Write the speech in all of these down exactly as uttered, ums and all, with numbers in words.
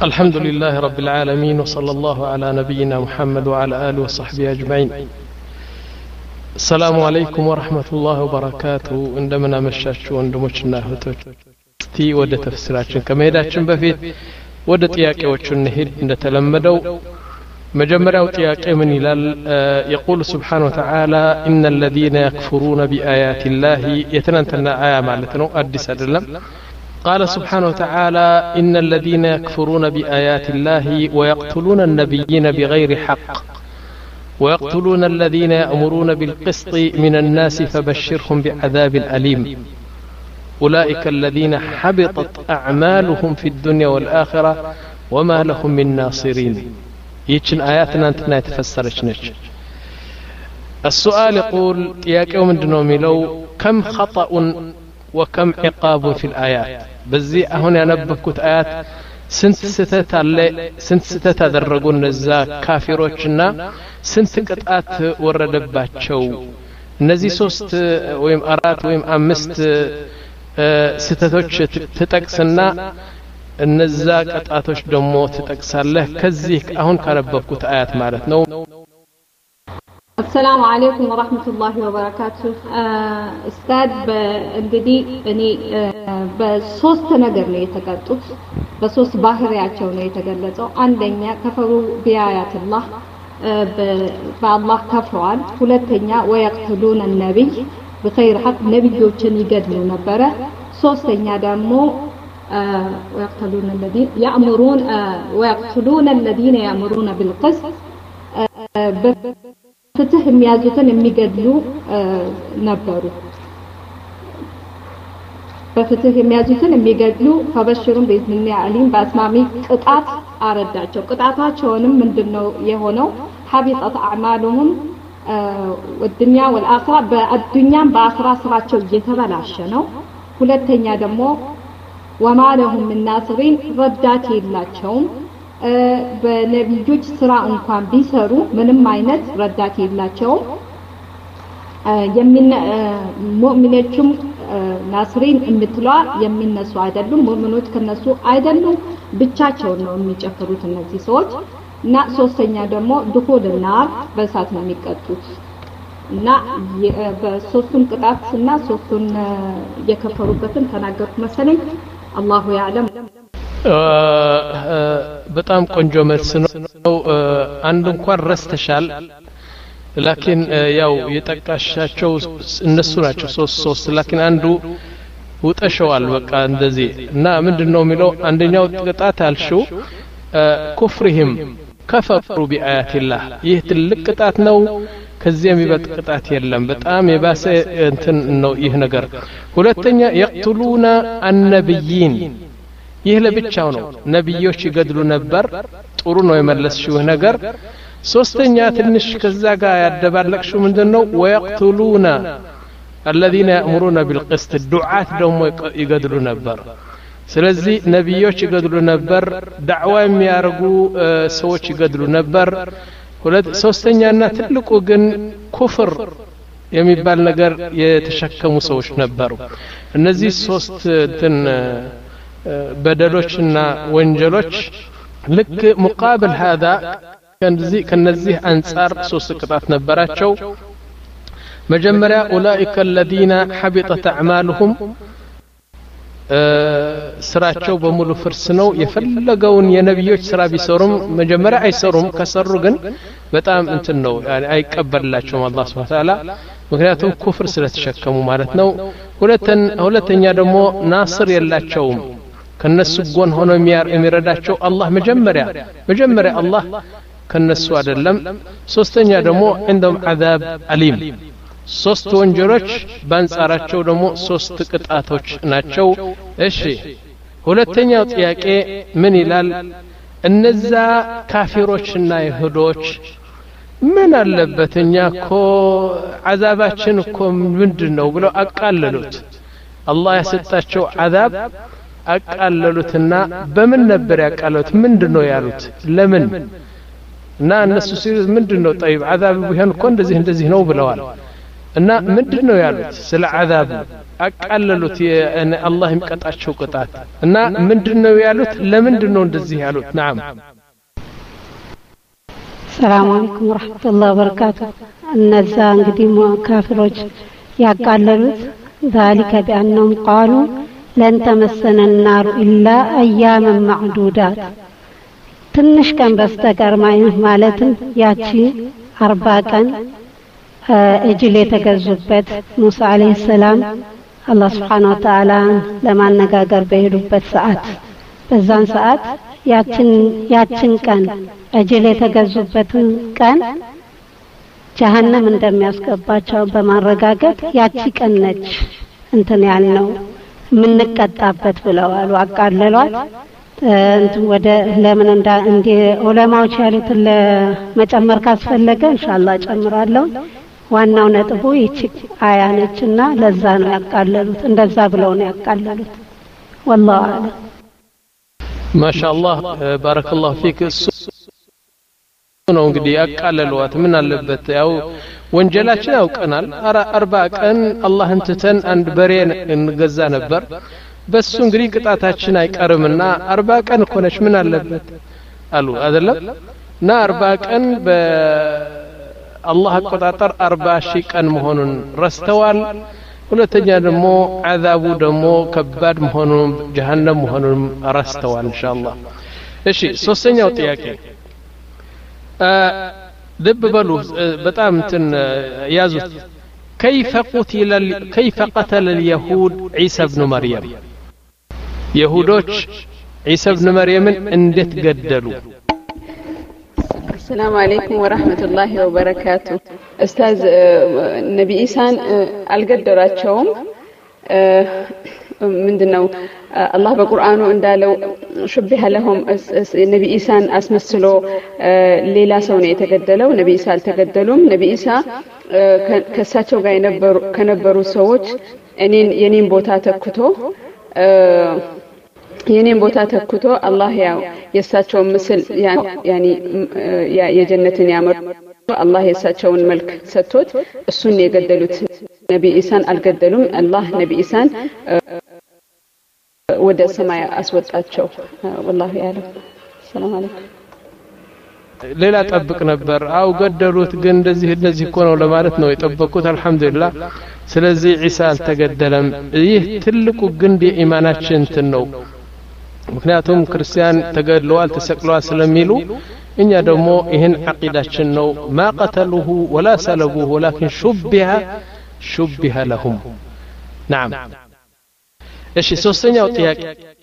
الحمد لله رب العالمين وصلى الله على نبينا محمد وعلى آله وصحبه أجمعين. السلام عليكم ورحمة الله وبركاته. عندما مشاشو عندما هتوتي ود تفسيراتنا كما يداتشن بفيت ود ጥያቄዎቹን እንሂድ እንደተለመደው መጀመሪያው ጥያቄ ምን ይላል? يقول سبحانه وتعالى إن الذين يكفرون بآيات الله يتنتنا آية ማለት ነው አዲስ አይደለም قال سبحانه وتعالى إن الذين يكفرون بآيات الله ويقتلون النبيين بغير حق ويقتلون الذين يأمرون بالقسط من الناس فبشرهم بعذاب أليم أولئك الذين حبطت أعمالهم في الدنيا والآخرة وما لهم من ناصرين. يتشن آياتنا أنتنا يتفسرشنش. السؤال يقول يا كوم دنوميلو كم خطأ وكم عقاب في الآيات. بزي هنا نبكت آيات سنت ستة على سنت ستة درجون نزا كافروچنا سنت قطعات وردباچو نزي سوست ويم أرات ويم أمست ስተቶች ተጠቅስና እነዛ ቀጣቶች ደሞ ተጠቅሳለህ ከዚህ አሁን ካነበብኩት አያት ማለት ነው። السلام عليكم ورحمة الله وبركاته. استاذ እንግዲህ እኔ በሶስት ነገር ነው የተቀጡት በሶስት ባህሪያቸው ነው የተገለጸው። አንደኛ ከፈሩ ቢአያት አላህ በአላህ ከፍረዋል። ሁለተኛ ويقتلون النبي بخير حق ነብዮችን ይገድሉ ነበር። ሶስተኛ ደግሞ ويقتلون الذين يأمرون ويقتلون الذين يأمرون بالقسط ፍትህ የሚያዙትን የሚገድሉ ነበሩ። በፍትህ የሚያዙትን የሚገድሉ فبشرهم بإذن الله عليم በአስማሚ ቅጣት አረዳቸው። ቅጣታቸውንም ምንድነው የሆነው? حبطت أعمالهم والدنيا والآخرة بالدنيا بآخرة ስራቸው እየተበላሸ ነው። ሁለተኛ ደግሞ وما لهم من ناصرين ረዳት የላቸውም። በነብዮች ስራ እንኳን ቢሰሩ ምንም አይነት ረዳት የላቸውም። የሚን ሙእሚኖችም ናስሪን እምትለዋ የሚነሱ አይደሉም። ሙእሚኖች ከነሱ አይደሉም፣ ብቻቸውን ነው የሚጨፍሩት እነዚህ ሰዎች። እና ሶስተኛ ደግሞ ድኹልና በእሳት ነው የሚቀጡት። እና በሶስቱም ቅጣትና ሶስቱን የከፈሩበትን ተናገርኩ መሰለኝ። አላሁ ያለም። በጣም ቆንጆ መልስ ነው። አንድ እንኳን ረስተሻል። ላኪን ያው የጠቃሻቸው እነሱ ናቸው ሶስት ሶስት ላኪን አንዱ ውጠሸዋል በቃ እንደዚህ። እና ምንድነው የሚለው? አንደኛው ቅጣት አልሽው ኩፍርህም ከፈሩ ቢአያት الله ይህ ትልቅ ቅጣት ነው። ከዚህ የሚበልጥ ቅጣት የለም። በጣም የባሰ እንትን ነው ይህ ነገር። ሁለተኛ يقتلون النبيين ይህ ለብቻው ነው። ነብዮች ይገድሉ ነበር። ጥሩ ነው የመለስሽው ነገር። ሶስተኛ ትንሽ ከዛ ጋር ያደባለቅሽው ምንድነው? ويقتلون الذين يأمرون بالقسط الدعاة ደግሞ ይገድሉ ነበር። ስለዚህ ነብዮች ይገድሉ ነበር። ዳዕዋ የሚያርጉ ሰዎች ይገድሉ ነበር። ሁለት ሶስተኛና ትልቁ ግን ኩፍር የሚባል ነገር የተሸከሙ ሰዎች ነበሩ። እነዚህ ሶስት እንትን በደሎችና ወንጀሎች ልክ مقابل هذا ከነዚህ ከነዚህ አንፃር ሶስት ቅጣት ነበራቸው። መጀመሪያ أولئك الذين حبطت أعمالهم ስራቸው በሙሉ ፍርስ ነው። የፈለገውን የነብዮች ስራ ቢሰሩም መጀመሪያ አይሰሩም። ከሰሩ ግን በጣም እንትን ነው አይቀበልላቸውም አላህ Subhanahu Wa Ta'ala ምክንያቱም ኩፍር ስለተሸከሙ ማለት ነው። ሁለተኛ ሁለተኛ ደግሞ ናስር የላቸውም። ከነሱ ጎን ሆኖ የሚረዳቸው አላህ መጀመሪያ መጀመሪያ አላህ ከነሱ አይደለም። ሶስተኛ ደግሞ عندهم عذاب أليم ሶስት ወንጀሎች ባንጻራቸው ደግሞ ሶስት ቅጣቶች ናቸው። እሺ ሁለተኛው ጥያቄ ምን ይላል? እነዛ ካፊሮችና ይሁዶች ምን አለበትኛ እኮ አዛባችን እኮ ምንድነው ብለው አቃለሉት። አላህ ያሰጣቸው አዛብ አቃለሉትና በምን ነበር ያቃለሉት? ምንድነው ያሉት? ለምን እና እነሱ ሲሉ ምንድነው? طيب አዛብ ቢሆን እኮ እንደዚህ እንደዚህ ነው ብለዋል። እና ምንድነው ያሉት ስለ عذاب አቃለሉት አላህ ይምቀጣቸው ቅጣት እና ምንድነው ያሉት ለምንድነው እንደዚህ ያሉት نعم السلام عليكم ورحمة الله وبركاته እነዛ እንግዲህ ካፊሮች ያቃለሉት ذلك بأنهم قالوا لن تمسنا النار إلا أياما معدودات ትንሽ ቀን በስተቀር ማለትም ያቺ አርባ ቀን እጅል የተገዙበት ሙሳ አለይሂ ሰላም አላህ Subhanahu Wa Ta'ala ለማነጋገር በሄዱበት ሰዓት በዛን ሰዓት ያችን ያችን ቀን እጅል የተገዙበትን ቀን ጀሃነም እንደሚያስገባቸው በማረጋገጥ ያቺ ቀን ነች እንትን ያልነው ምንቀጣበት ብለዋል አቃለሏት እንትን ወደ ለምን እንደ እንደ ዑለማዎች ያሉት ለመጨመር ካስፈለገ ኢንሻአላህ ጨምራለሁ ዋናው ነጥቡ ይቺ አያ ነችና ለዛ ነው ያቃለሉት እንደዛ ብለው ነው ያቃለሉት والله اعلم ما شاء الله بارك الله فيك ነው እንግዲህ ያቃለሏት ምን አለበት ያው ወንጀላችን ያውቀናል አርባ ቀን አላህን ትተን አንድ በሬን እንገዛ ነበር በሱ እንግዲህ ቅጣታችን አይቀርምና አርባ ቀን ኮነች ምን አለበት አሉ አይደለም እና አርባ ቀን በአላህ አቆጣጠር አርባ ሺህ ቀን መሆኑን ረስተዋል ሁለተኛ ደግሞ عذابu ደግሞ ከባድ መሆኑን ጀሃነም መሆኑን ረስተዋል ኢንሻአላህ እሺ ሶስተኛው ጥያቄ ልብ በሉ በጣም እንትን ያዙት كيف قتل كيف قتل اليهود عيسى ابن مريم يهودوች عيسى ابن مريم እንዴት ገደሉ السلام عليكم ورحمة الله وبركاته أستاذ نبي إيسان القدراتهم ምንድነው አላህ በቁርአኑ እንዳለው شبه لهم ነብይ ኢሳን አስመስሎ ሌላ ሰው ነው የተገደለው ነብይ ኢሳ አልተገደሉም ነብይ ኢሳ ከሳቸው ጋር የነበሩ ከነበሩ ሰዎች እኔን የኔን ቦታ ተክቶ የኔን ቦታ ተክቶ አላህ ያው የሳቸው ምስል ያኒ የጀነትን ያመር አላህ የሳቸውን መልክ ሰጥቶት እሱን የገደሉት ነብይ ኢሳን አልገደሉም አላህ ነብይ ኢሳን ወደ ሰማይ አስወጣቸው والله ያለም ሰላም አለይኩም ሌላ ጠብቅ ነበር አው ገደሉት ግን እንደዚህ እንደዚህ እኮ ነው ለማለት ነው የጠበቁት አልহামዱሊላህ ስለዚህ ኢሳ አልተገደለም ይህ ትልቁ ግንድ የኢማናችን እንትን ነው ምክንያቱም ክርስቲያን ተገድለዋል ተሰቅለዋል ስለሚሉ እኛ ደግሞ ይሄን አቂዳችን ነው ما قتلوه ولا سلبوه ولكن شبه شبه لهم نعم እሺ ሶስተኛው ጥያቄ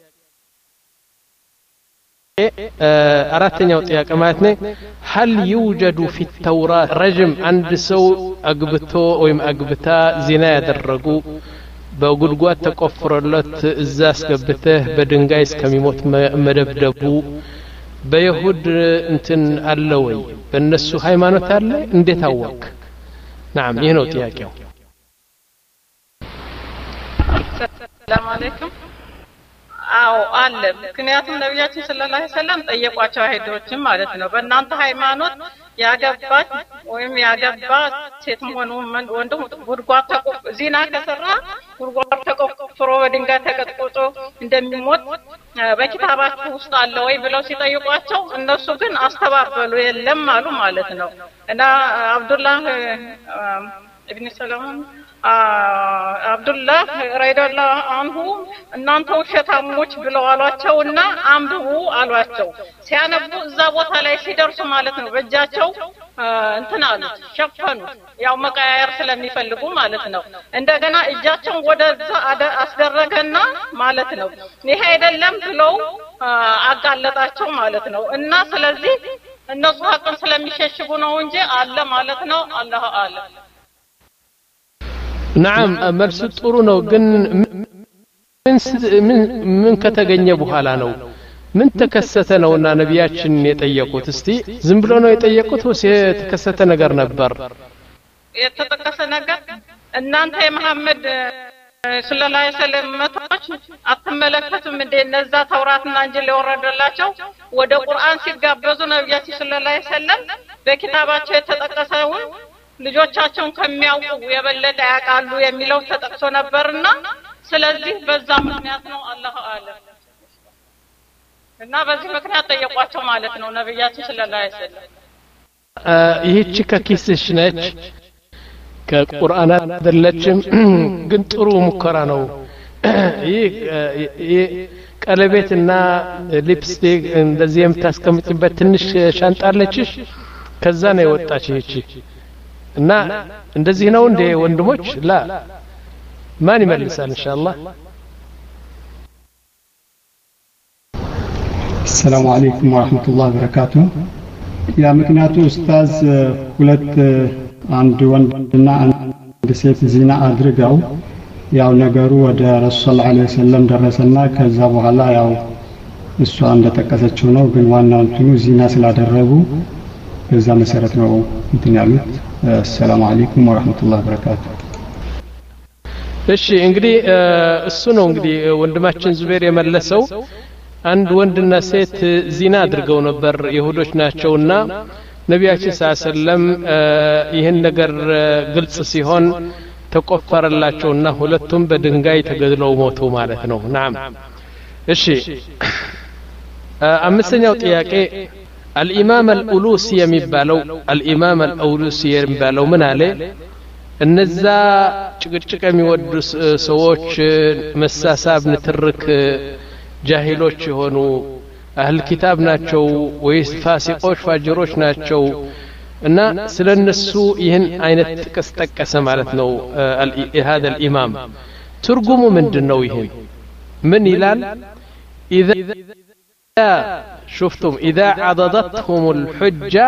አራተኛው ጥያቄ ማለት ነው هل يوجد في التوراة رجم عند سو አግብቶ ወይም አግብታ ዚና ያደረጉ በጉድጓድ ተቆፍሮለት እዛ አስገብተህ በድንጋይ እስከሚሞት መደብደቡ በይሁድ እንትን አለ ወይ በእነሱ ሃይማኖት አለ እንዴት አወቅ نعم ይሄ ነው ጥያቄው ሰላም አለይኩም አው አለ ምክንያቱም ነብያችን ሰለላሁ ዐለይሂ ወሰለም ጠየቋቸው አይሁዶችም ማለት ነው በእናንተ ሃይማኖት ያገባች ወይም ያገባ ሴት ሆኖ ወንድ ጉድጓድ ተቆፍ ዚና ከሰራ ጉድጓድ ተቆፍሮ በድንጋይ ተቀጥቅጦ እንደሚሞት በኪታባችሁ ውስጥ አለ ወይ ብለው ሲጠይቋቸው እነሱ ግን አስተባበሉ የለም አሉ ማለት ነው እና አብዱላህ ኢብኑ ሰላም አብዱላህ ረዲየላሁ ዐንሁ እናንተ ውሸታሞች ብለው አሏቸውና አንብቡ አሏቸው ሲያነቡ እዛ ቦታ ላይ ሲደርሱ ማለት ነው በእጃቸው እንትን አሉ ሸፈኑ ያው መቀያየር ስለሚፈልጉ ማለት ነው እንደገና እጃቸውን ወደዛ አስደረገና ማለት ነው ይሄ አይደለም ብለው አጋለጣቸው ማለት ነው እና ስለዚህ እነሱ ሀቅን ስለሚሸሽጉ ነው እንጂ አለ ማለት ነው አላህ አለ نعم መልስ ጥሩ ነው ግን ምን ምን ከተገኘ በኋላ ነው ምን ተከሰተ ነውና ነብያችን የጠየቁት እስቲ ዝም ብሎ ነው የጠየቁት ወይስ የተከሰተ ነገር ነበር የተጠቀሰ ነገር እናንተ የመሐመድ ሰለላሁ ዐለይሂ ወሰለም መቶች አትመለከቱም እንደ እነዛ ተውራትና እንጂል የወረደላቸው ወደ ቁርአን ሲጋበዙ ነብያችን ሰለላሁ ዐለይሂ ወሰለም በኪታባቸው የተጠቀሰውን ልጆቻቸውን ከሚያውቁ የበለጠ ያውቃሉ የሚለው ተጠቅሶ ነበርና ስለዚህ በዛ ምክንያት ነው አላህ አለም እና በዚህ ምክንያት ጠየቋቸው ማለት ነው ነብያችን ሰለላሁ ዐለይሂ ወሰለም ይህች ከኪስሽ ነች ከቁርአን አይደለችም ግን ጥሩ ሙከራ ነው ይሄ ቀለቤትና ሊፕስቲክ እንደዚህ የምታስቀምጥበት ትንሽ ሻንጣ አለችሽ ከዛ ነው የወጣች ይህች እና እንደዚህ ነው እንደ ወንድሞች ላ ማን ይመልሳል ኢንሻአላህ السلام عليكم ورحمة الله وبركاته يا ምክንያቱ ኡስታዝ ሁለት አንድ ወንድና አንድ ሴት ዚና አድርገው ያው ነገሩ ወደ ረሱል ሰለላሁ ዐለይሂ ወሰለም ደረሰና ከዛ በኋላ ያው እሷ እንደተጠቀሰችው ነው ግን ዋናው እንትኑ ዚና ስላደረጉ በዛ መሰረት ነው እንትን ያሉት السلام عليكم ورحمة الله وبركاته እሺ እንግዲህ እሱ ነው እንግዲህ ወንድማችን ዙቤር የመለሰው አንድ ወንድና ሴት ዚና አድርገው ነበር ይሁዶች ናቸውና ነብያችን ሰለላሁ ዐለይሂ ወሰለም ይሄን ነገር ግልጽ ሲሆን ተቆፈረላቸውና ሁለቱም በድንጋይ ተገድለው ሞቱ ማለት ነው ናም እሺ አምስተኛው ጥያቄ الامام الألوسي የሚባለው الامام الألوسي የሚባለው ምን አለ እነዛ ጭቅጭቅ የሚወዱ ሰዎች መሳሳብ ንትርክ ጃሂሎች የሆኑ አህል ኪታብ ናቸው ወይስ ፋሲቆች ፋጅሮች ናቸው እና ስለነሱ ይህን አይነት ጥቅስ ጠቀሰ ማለት ነው هذا الامام ትርጉሙ ምንድነው ይሄን ምን ይላል اذا شفتم اذا عضدتهم الحجه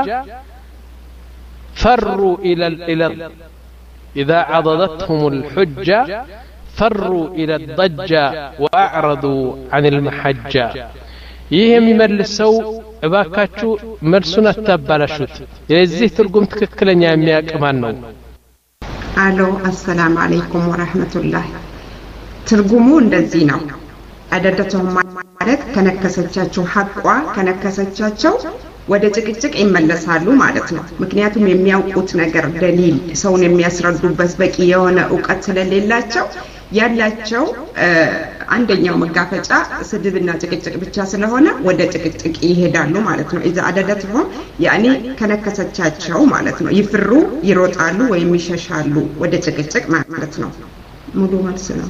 فروا الى الى اذا عضدتهم الحجه فروا الى الضجه واعرضوا عن المحجه ይሄ የሚመልሰው እባካችሁ መልሱን አታባላሹት የዚህ ትርጉም ትክክለኛ የሚያቀማን ነው አሎ አሰላሙ አለይኩም ወራህመቱላህ ትርጉሙ እንደዚህ ነው አደደተው ማለት ከነከሰቻቸው ሐቋ ከነከሰቻቸው ወደ ጭቅጭቅ ይመለሳሉ ማለት ነው ምክንያቱም የሚያውቁት ነገር ደሊል ሰውን የሚያስረዱበት በቂ የሆነ ዕውቀት ስለሌላቸው ያላቸው አንደኛው መጋፈጫ ስድብና ጭቅጭቅ ብቻ ስለሆነ ወደ ጭቅጭቅ ይሄዳሉ ማለት ነው اذا አደደተው ያኒ ከነከሰቻቸው ማለት ነው ይፍሩ ይሮጣሉ ወይም ይሸሻሉ ወደ ጭቅጭቅ ማለት ነው ሙሉ መልስ ነው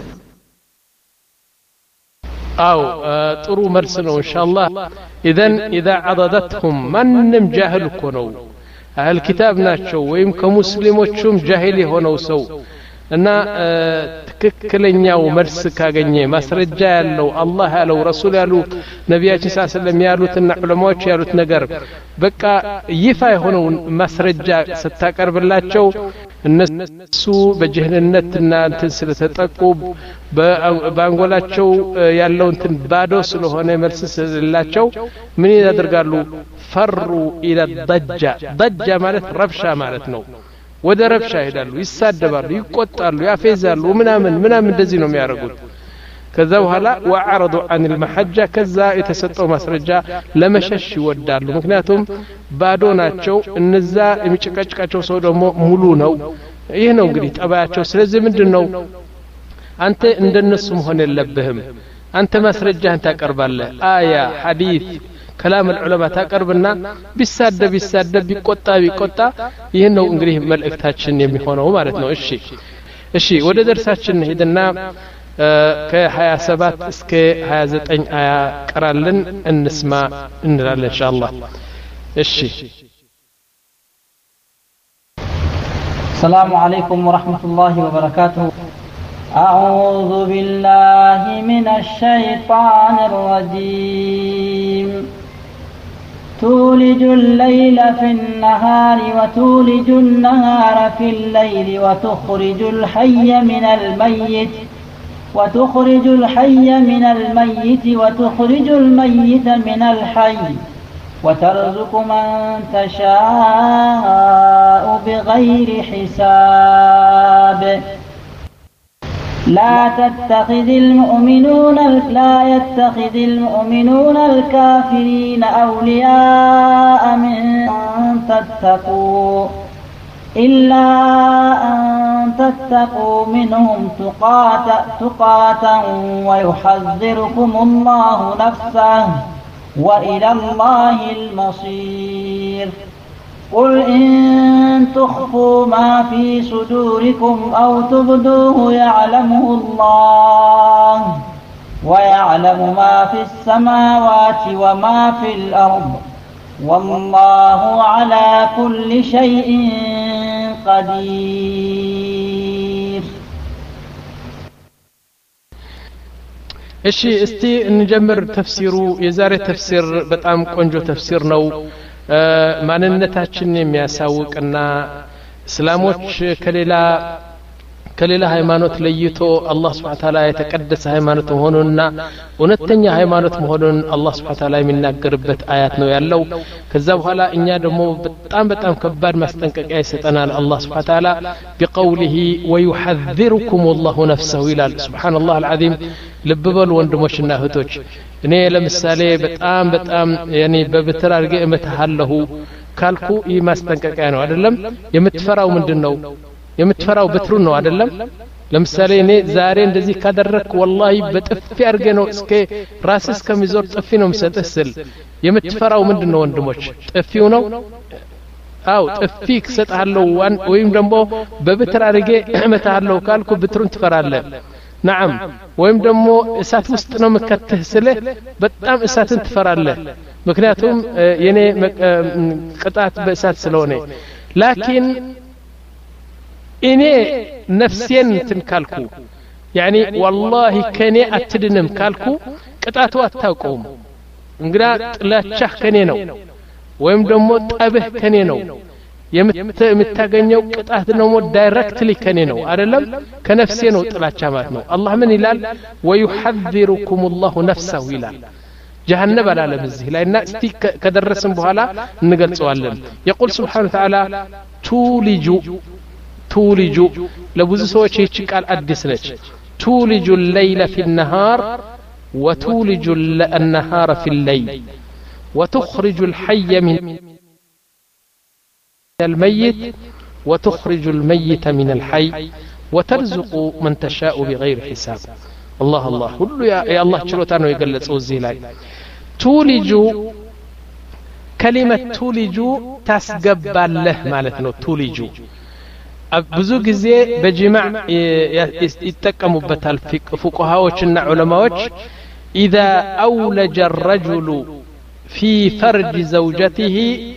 አው ጥሩ መልስ ነው ኢንሻአላህ اذا اذا عضدتهم ማንም ጃህል እኮ ነው አህል ኪታብ ናቸው ወይም ከሙስሊሞቹም ጃሂል የሆነው ሰው እና ትክክለኛው መልስ ካገኘ ማስረጃ ያለው አላህ ያለው ረሱል ያሉ ነብያችን ሰለላሁ ዐለይሂ ወሰለም ያሉትና ዑለማዎች ያሉት ነገር በቃ ይፋ የሆነው ማስረጃ ስታቀርብላቸው እነሱ በጀህልነትና እንትን ስለተጠቁ በአንጎላቸው ያለው እንትን ባዶ ስለሆነ መልስ ስለላቸው ምን ያደርጋሉ ፈሩ ኢላ ضجة ضجة ማለት ረብሻ ማለት ነው ወደ ረብሻ ይሄዳሉ ይሳደባሉ ይቆጣሉ ያፌዛሉ ምናምን ምናምን እንደዚህ ነው የሚያደርጉት ከዛ በኋላ وعرضوا عن المحجة ከዛ የተሰጠው ማስረጃ ለመሸሽ ይወዳሉ ምክንያቱም ባዶ ናቸው እነዛ የሚጨቀጭቃቸው ሰው ደግሞ ሙሉ ነው ይሄ ነው እንግዲህ ጠባያቸው ስለዚህ ምንድነው አንተ እንደነሱ መሆን የለብህም አንተ ማስረጃህን ታቀርባለህ አያ ሐዲስ كلام العلماء تقربنا بيسادب بيسادب بيقطع بيقطع ይሄን ነው እንግዲህ መልእክታችን የሚሆነው ማለት ነው እሺ እሺ ወደ ደርሳችን ሄደና ከ27 እስከ ሃያ ዘጠኝ አያ ቀራልን እንስማ እንላለን ኢንሻአላህ እሺ السلام عليكم ورحمة الله وبركاته أعوذ بالله من الشيطان الرجيم تولج الليل في النهار وتولج النهار في الليل وتخرج الحي من الميت وتخرج الحي من الميت وتخرج الميت من الحي وترزق من تشاء بغير حساب لا تتخذ المؤمنون لا يتخذ المؤمنون الكافرين أولياء من تتقوا إلا أن تتقوا منهم تقاة تقاة ويحذركم الله نفسه وإلى الله المصير قل إن تخفوا ما في صدوركم أو تبدوه يعلمه الله ويعلم ما في السماوات وما في الأرض والله على كل شيء قدير እሺ እስቲ እንጀምር ተፍሲሩ የዛሬ ተፍሲር በጣም ቆንጆ ተፍሲር ነው ማንነታችንን የሚያሳውቅና እስላሞች ከሌላ ከሌላ ሃይማኖት ለይቶ አላህ Subhanahu Wa Ta'ala የተቀደሰ ሃይማኖት መሆኑንና እውነተኛ ሃይማኖት መሆኑን አላህ Subhanahu Wa Ta'ala የሚናገርበት አያት ነው ያለው ከዛ በኋላ እኛ ደግሞ በጣም በጣም ከባድ ማስጠንቀቂያ ይሰጠናል አላህ Subhanahu Wa Ta'ala بقوله ويحذركم الله نفسه ይላል ሱብሃንአላህ አልዓዚም ልብ በሉ ወንድሞችና እህቶች እኔ ለምሳሌ በጣም በጣም ያኔ በብትር አድርጌ እመታለሁ ካልኩ ይህ ማስጠንቀቂያ ነው አይደለም የምትፈራው ምንድነው የምትፈራው በትሩ ነው አይደለም ለምሳሌ እኔ ዛሬ እንደዚህ ካደረክ والله በጥፊ አርገ ነው እስከ ራስ እስከሚዞር ጥፊ ነው መስጠህ ስል የምትፈራው ምንድነው ወንድሞች ጥፊው ነው አው ጥፊ ከሰጣለው ወይም ደግሞ በብትር አርገ እመታለሁ ካልኩ ብትሩን ትፈራለህ نعم ወይም ደግሞ እሳት ውስጥ ነው መከተህ ስለ በጣም እሳትን ትፈራለህ ምክንያቱም የኔ ቅጣት በእሳት ስለሆነ ላኪን እኔ ነፍሴን ትንካልኩ ያኒ والله ከኔ አትድንም ካልኩ ቅጣቱ አታውቀውም እንግዳ ጥላቻህ ከኔ ነው ወይም ደግሞ ጠብህ ከኔ ነው የምታገኘው ቅጣት ነው ዳይሬክትሊ ከኔ ነው አይደለም ከነፍሴ ነው ጥላቻ ማለት ነው አላህ ምን ይላል ويحذركم الله نفسه ይላል جهنم العالم እዚህ ላይና እስቲ ከደረስን በኋላ እንገልጸዋለን يقول سبحانه وتعالى تولج تولج لبዙ ሰዎች ይህች ቃል አዲስ ነች تولج الليل في النهار وتولج النهار في الليل وتخرج الحي من الميت وتخرج الميت من الحي وترزق من تشاء بغير حساب الله الله كل يا, يا الله ችሎታ ነው የገለጸው እዚህ ላይ تولج كلمة تولج ታስገባለህ ማለት ነው تولج ብዙ ጊዜ በጅማዕ ይተቀሙበታል ፍቅሃዎችና ዑለማዎች اذا اولج الرجل في فرج زوجته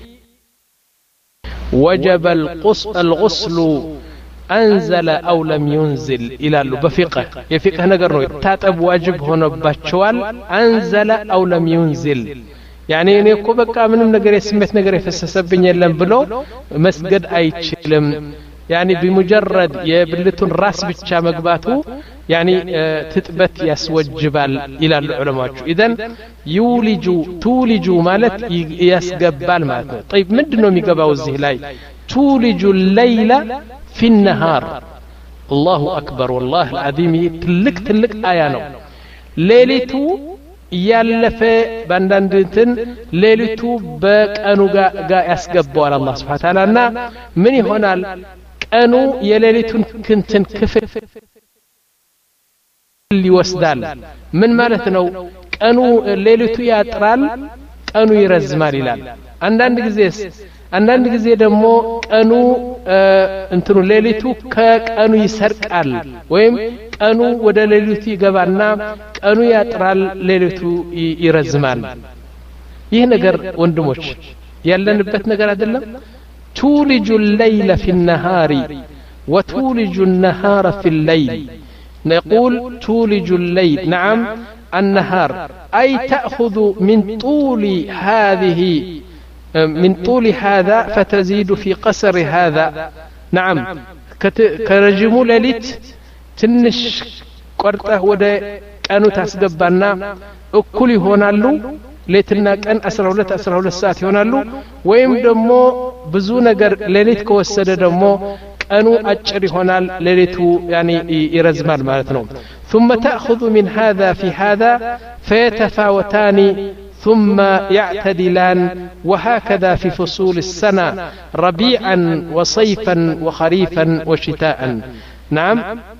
وجب الغسل انزل او لم ينزل الى بفقه يفقه ነገር ነው ታጠብ ዋጅብ ሆነባቸዋል انزل او لم ينزل يعني እኔ እኮ በቃ ምንም ነገር የስሜት ነገር የፈሰሰብኝ የለም ብሎ መስገድ አይችልም يعني بمجرد يبلتون راس ብቻ መግባቱ يعني تثبت يسوجبال الى العلماء اذا يولج تولج ማለት ያስገባል ማለት ነው طيب ምንድነው የሚገባው እዚህ ላይ تولج الليل في النهار الله اكبر والله العظيم ትልቅ ትልቅ አያ ነው ሌሊቱ ያለፈ ባንዳንድ እንትን ሌሊቱ በቀኑ ጋር ያስገባዋል አላህ Subhanahu Wa Ta'ala እና ምን ይሆናል ቀኑ የሌሊቱን ክንትን ክፍል ሊወስዳል ምን ማለት ነው ቀኑ ሌሊቱ ያጥራል ቀኑ ይረዝማል ይላል አንዳንድ ጊዜስ አንዳንድ ጊዜ ደግሞ ቀኑ እንትኑ ሌሊቱ ከቀኑ ይሰርቃል ወይም ቀኑ ወደ ሌሊቱ ይገባና ቀኑ ያጥራል ሌሊቱ ይረዝማል ይህ ነገር ወንድሞች ያለንበት ነገር አይደለም تولج الليل في النهار وتولج النهار في الليل نقول تولج الليل نعم النهار أي تأخذ من طول هذه من طول هذا فتزيد في قصر هذا نعم كرجم ليلت تنش قرطه ወደ ቀኑ ታስገባና እኩል ይሆናሉ ሌትና ቀን አስራ ሁለት አስራ ሁለት ሰዓት ይሆናሉ ወይም ደግሞ ብዙ ነገር ሌሊት ከወሰደ ደግሞ ቀኑ አጭር ይሆናል ሌሊቱ يعني ይረዝማል ማለት ነው ثم تأخذ من هذا في هذا فيتفاوتان ثم يعتدلان وهكذا في فصول السنة ربيعا وصيفا وخريفا وشتاء نعم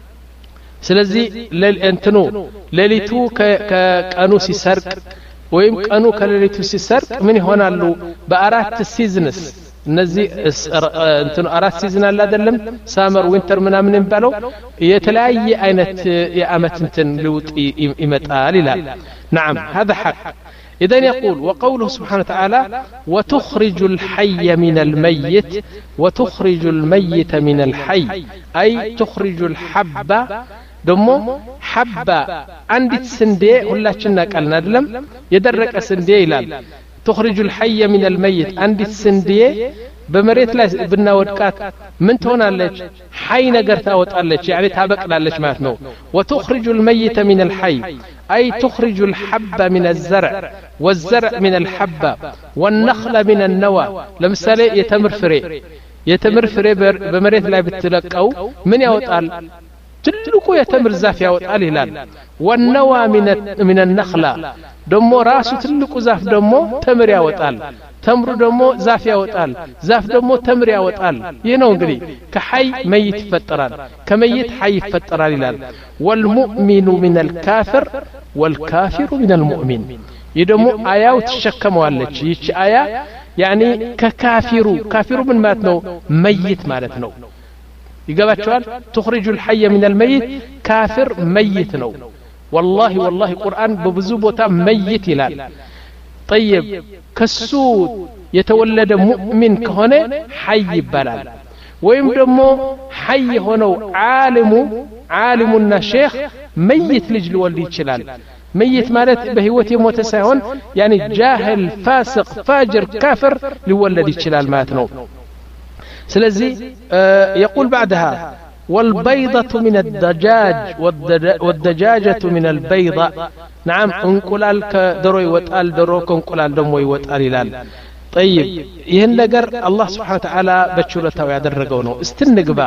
سلزي للانتنو ليلتو كانو سيسرق ويم كانو كليلتو سيسرق من هنا له بأرات السيزنس እነዚህ እንትን አራት ሲዝን አለ አይደለም ሳመር ዊንተር ምናምን እንባለው የተለያየ አይነት የአመት እንትን ልውጥ ይመጣል ይላል نعم هذا حق إذن يقول وقوله سبحانه وتعالى وتخرج الحي من الميت وتخرج الميت من الحي أي تخرج الحبة دمو حبة عندت سندي ሁላችንና ቃልና አይደለም የደረቀ ስንዴ ይላል تخرج الحي من الميت عندت سندي بمريت لا بناودقات من تሆናለች حي ነገር ታወጣለች يعني ታበቅላለች ማለት ነው وتخرج الميت من الحي أي تخرج الحب من الزرع والزرع من الحبة والنخل من النوى لمثال يتمر فري يتمر فري بمريت لا بتلقاو من يوطال ትልቁ የተምር ዛፍ ያወጣል ይላል والنوى من من النخلة ደሞ ራሱ ትልቁ ዛፍ ደሞ ተምር ያወጣል ተምሩ ደሞ ዛፍ ያወጣል ዛፍ ደሞ ተምር ያወጣል ይሄ ነው እንግዲህ ከሐይ መይት ይፈጠራል ከመይት ሐይ ይፈጠራል ይላል والمؤمن من الكافر والكافر من المؤمن ይደሞ አያው ተሸከመዋለች ይቺ አያ يعني ከካፊሩ ካፊሩ ምን ማለት ነው መይት ማለት ነው يقبل تخرج الحي من الميت كافر ميت نو والله والله القرآن ببزوبوتا ميت لال طيب كسود يتولد مؤمن كهنا حي بلال ويم دمو حي هنا عالم عالمنا شيخ ميت لجل ولي تشلال ميت مالت بهوتي متساهون يعني جاهل فاسق فاجر كافر لولد تشلال ماتنو سلزي آه يقول بعدها والبيضة من الدجاج والدجاجة من البيضة نعم انقلال كدروي وتقال دروك انقلال دموي وتقال لال طيب ይህን ነገር አላህ Subhanahu Wa Ta'ala በችሎታው ያደረገው ነው እስትንግባ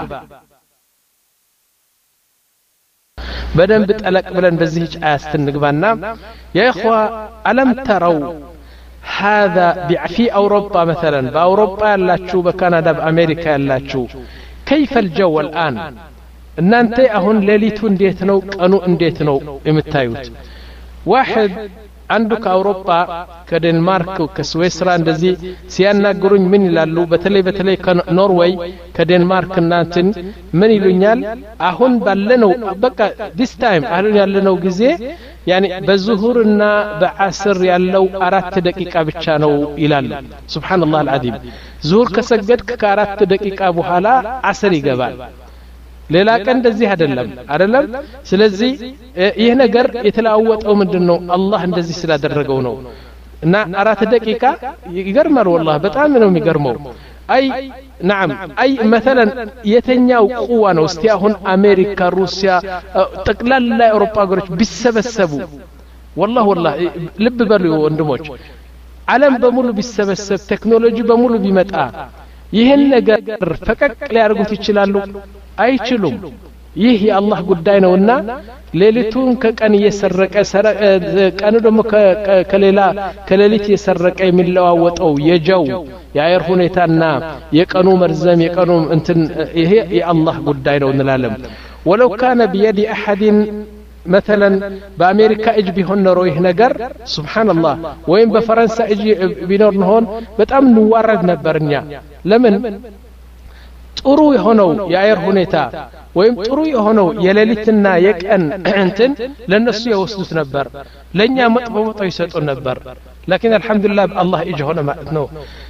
በደንብ ጠለቅ ብለን በዚህ አያስትንግባና يا اخوة ألم تروا هذا في أوروبا مثلا بأوروبا يلاتشو بكندا بأمريكا يلاتشو كيف الجو الآن إن أنت أهون ليلتون ديتنو قانو انديتنو امتايوت واحد عندك أوروبا كدنمارك وكسويسرا اندزي سيانا قرون من لالو بتلي بتلي كنوروي كدنمارك نانتن من يلونيال أهون بالنو بقى this time أهون يالنو جزي يعني بظهورنا بعصر يالو أرات دقيقة بتشانو إلال سبحان الله العظيم ظهور كسجد كأرات دقيقة بحالا عصر يقبل ሌላ ቀን እንደዚህ አይደለም አይደለም ስለዚህ ይሄ ነገር የተላወጠው ምንድነው አላህ እንደዚህ ስላደረገው ነው እና አራት ደቂቃ ይገርማል والله በጣም ነው የሚገርመው አይ نعم اي مثلا የተኛው ቁዋ ነው እስቲ አሁን አሜሪካ ሩሲያ ጠቅላላ አውሮፓ ሀገሮች ቢሰበሰቡ والله والله ልብ በሉ ወንድሞች ዓለም በሙሉ ቢሰበሰብ ቴክኖሎጂ በሙሉ ቢመጣ ይሄን ነገር ፈቀቅ ሊያርጉት ይችላሉ አይችሉም ይህ የአላህ ጉዳይ ነውና ሌሊቱን ከቀን እየሰረቀ ቀኑ ደግሞ ከሌላ ከሌሊት እየሰረቀ የሚለዋወጠው የጀው የአየር ሁኔታና የቀኑ መርዘም የቀኑ እንትን ይሄ የአላህ ጉዳይ ነው እንላለን ولو كان بيد احد مثلا بامريكا اج بيሆን ነው ይህ ነገር ሱብሃንአላህ ወይም በፈረንሳይ እጅ ቢኖር ነው በጣም ንዋረድ ነበርኛ ለምን ጥሩ የሆነው የአየር ሁኔታ ወይም ጥሩ የሆነው የሌሊትና የቀን እንትን ለነሱ ይወስዱት ነበር ለኛ መጥፎ መጥፎ ይሰጡ ነበር لكن الحمد لله الله اجى هنا ማለት ነው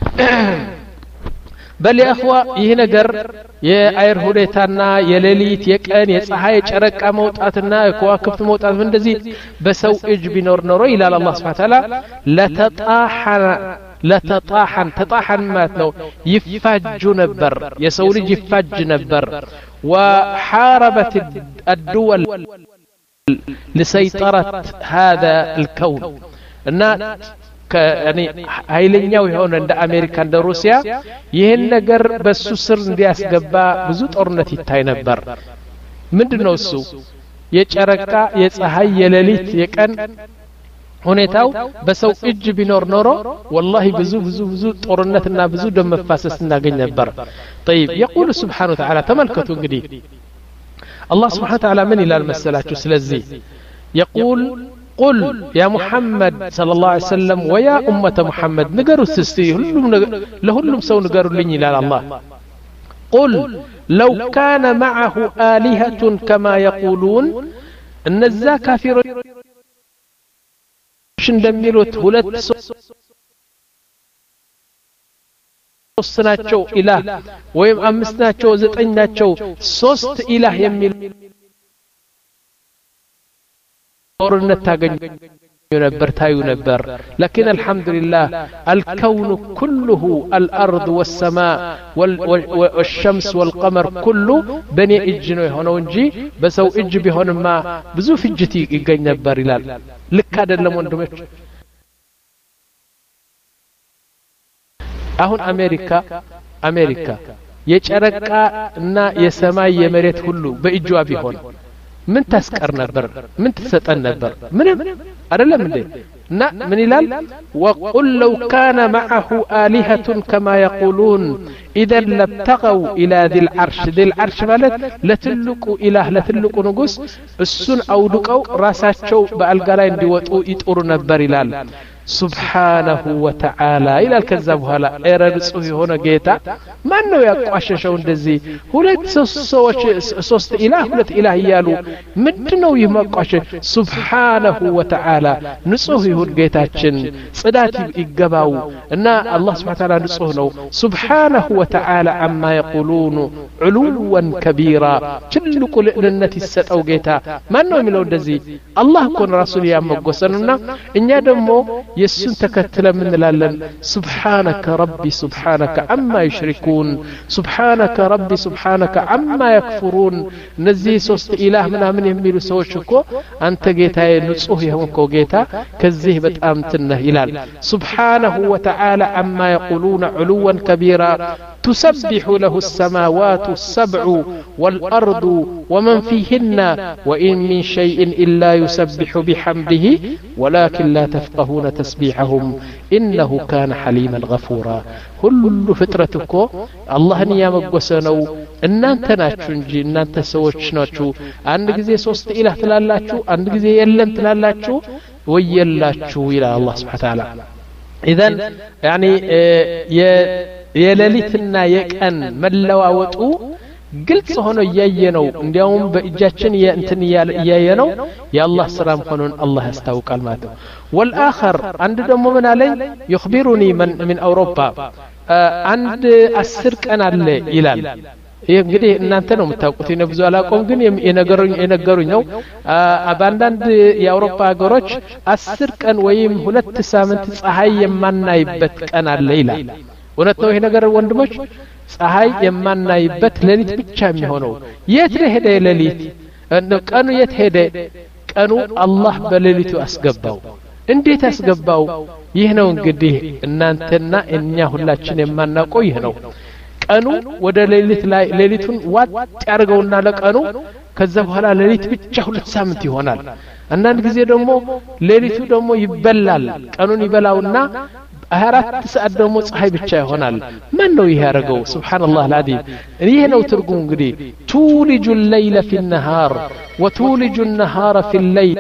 بل يا اخوه ይህ ነገር የአየር ሁኔታና የሌሊት የቀን የፀሐይ ጨረቃ መውጣትና የከዋክብት መውጣት እንደዚህ በሰው እጅ ቢኖር ኖሮ ይላል አላህ Subhanahu Wa Ta'ala ለተጣሐነ لتطاحن تطاحن ماتنو يفاج نبر يسولج يفاج نبر وحاربت الدول لسيطرة هذا الكون ان يعني هايلኛው የሆነ እንደ አሜሪካ እንደ ሩሲያ ይሄን ነገር በሱ ስር እንዲያስገባ ብዙ ጦርነት ይታይ ነበር ምንድነው እሱ የጨረቃ የፀሐይ የሌሊት የቀን ሁኔታው በሰው እጅ ቢኖር ኖሮ والله ብዙ ብዙ ብዙ ጦርነትና ብዙ ደም መፋሰስ እናገኝ ነበር طيب يقول سبحانه وتعالى ተመልከቱ እንግዲህ الله سبحانه وتعالى من إلى المسلاችሁ ስለዚህ يقول قل يا محمد صلى الله عليه وسلم ويا أمة محمد نقروا السستي لهلم سو نقروا لني إلى الله قل لو كان معه آلهة كما يقولون أن الزا كافر شندميلوت هلت ሶስናቸው ኢላህ ወይም አምስናቸው ዘጠኛቸው ሶስት ኢላህ የሚል ጦርነት ታገኙ ነበር ታዩ ነበር لكن الحمد لله الكون كله الارض والسماء والشمس والقمر كله بني اج ነው የሆነው እንጂ በሰው እጅ ቢሆንማ ብዙ ፍጅት ይገኝ ነበር ይላል ልክ አይደለም ወንድሞች አሁን አሜሪካ አሜሪካ የጨረቃ እና የሰማይ የመሬት ሁሉ በእጇ ቢሆን ምን ታስቀር ነበር ምን ትሰጠን ነበር ምንም አይደለም እንዴ እና ምን ይላል وقل لو كان معه آلهة كما يقولون اذا لابتغوا الى ذي العرش ذي العرش ማለት ለትልቁ ኢላህ ለትልቁ ንጉስ እሱን አውድቀው ራሳቸው በአልጋ ላይ እንዲወጡ ይጥሩ ነበር ይላል سبحانه وتعالى الى الكذاب هلا ايرصو የሆነ ጌታ ማን ነው ያቋሸሸው እንደዚህ ሁለት ሰዎች ሶስት ኢላህ ሁለት ኢላህ ይያሉ ምንድነው ይማቋሸሽ سبحانه وتعالى ንጹህ ይሁን ጌታችን ጽዳት ይገባው እና አላህ Subhanahu Wa Ta'ala ንጹህ ነው سبحانه وتعالى عما يقولون علوا كبيرا ትልቁ ልዕልነት ይሰጠው ጌታ ማን ነው የሚለው እንደዚህ አላህ እኮ ራሱን ያመጎሰንና እኛ ደግሞ يسون تكتل من لالن سبحانك ربي سبحانك عما يشركون سبحانك ربي سبحانك عما يكفرون نزي سوست إله منا من يميلو سوشكو أنت جيتا نصوه يهونكو جيتا كزيه بتأمتنه إلال سبحانه وتعالى عما يقولون علوا كبيرا تسبح له السماوات السبع والأرض ومن فيهن وإن من شيء إلا يسبح بحمده ولكن لا تفقهون تسبيحهم إنه كان حليما غفورا كل فترتكو الله نيا مقوسنو ان انت ناتشو انجي ان انت سوچ ناتشو عند ጊዜ ሶስት ኢላህ ትላላችሁ አንድ ጊዜ የለም ትላላችሁ ወየላችሁ ይላል الله سبحانه وتعالى اذا يعني የሌሊትና የቀን መለዋወጡ ግልጽ ሆኖ ያየነው እንዲያውም በእጃችን የእንትን ያየነው የአላህ ስራም ሆኖን አላህ ያስታውቃል ማለት ነው والآخر عند ደሞ ምን አለኝ يخبرني من من اوروبا አንድ አስር ቀን አለ ይላል ይሄ እንግዲህ እናንተ ነው የምታውቁት እኔ ብዙ አላቆም ግን የነገሩኝ የነገሩኝ ነው አባንዳንድ የአውሮፓ ሀገሮች አስር ቀን ወይም ሁለት ሳምንት ፀሐይ የማናይበት ቀን አለ ይላል ወነት ነው ይሄ ነገር ወንድሞች ፀሐይ የማናይበት ሌሊት ብቻ የሚሆነው የት ሄደ ሌሊት ቀኑ የት ሄደ ቀኑ አላህ በሌሊቱ አስገባው እንዴት አስገባው ይህ ነው እንግዲህ እናንተና እኛ ሁላችን የማናውቀው ይህ ነው ቀኑ ወደ ሌሊት ላይ ሌሊቱን ዋጥ ያርገውና ለቀኑ ከዛ በኋላ ሌሊት ብቻ ሁለት ሳምንት ይሆናል አንዳንድ ጊዜ ደግሞ ሌሊቱ ደግሞ ይበላል ቀኑን ይበላውና አራት ሰዓት ደግሞ ፀሐይ ብቻ ይሆናል ማን ነው ይሄ ያረገው ሱብሃንአላህ العظيم ይሄ ነው ትርጉም እንግዲህ ቱልጁ الليل في النهار وتولج النهار في الليل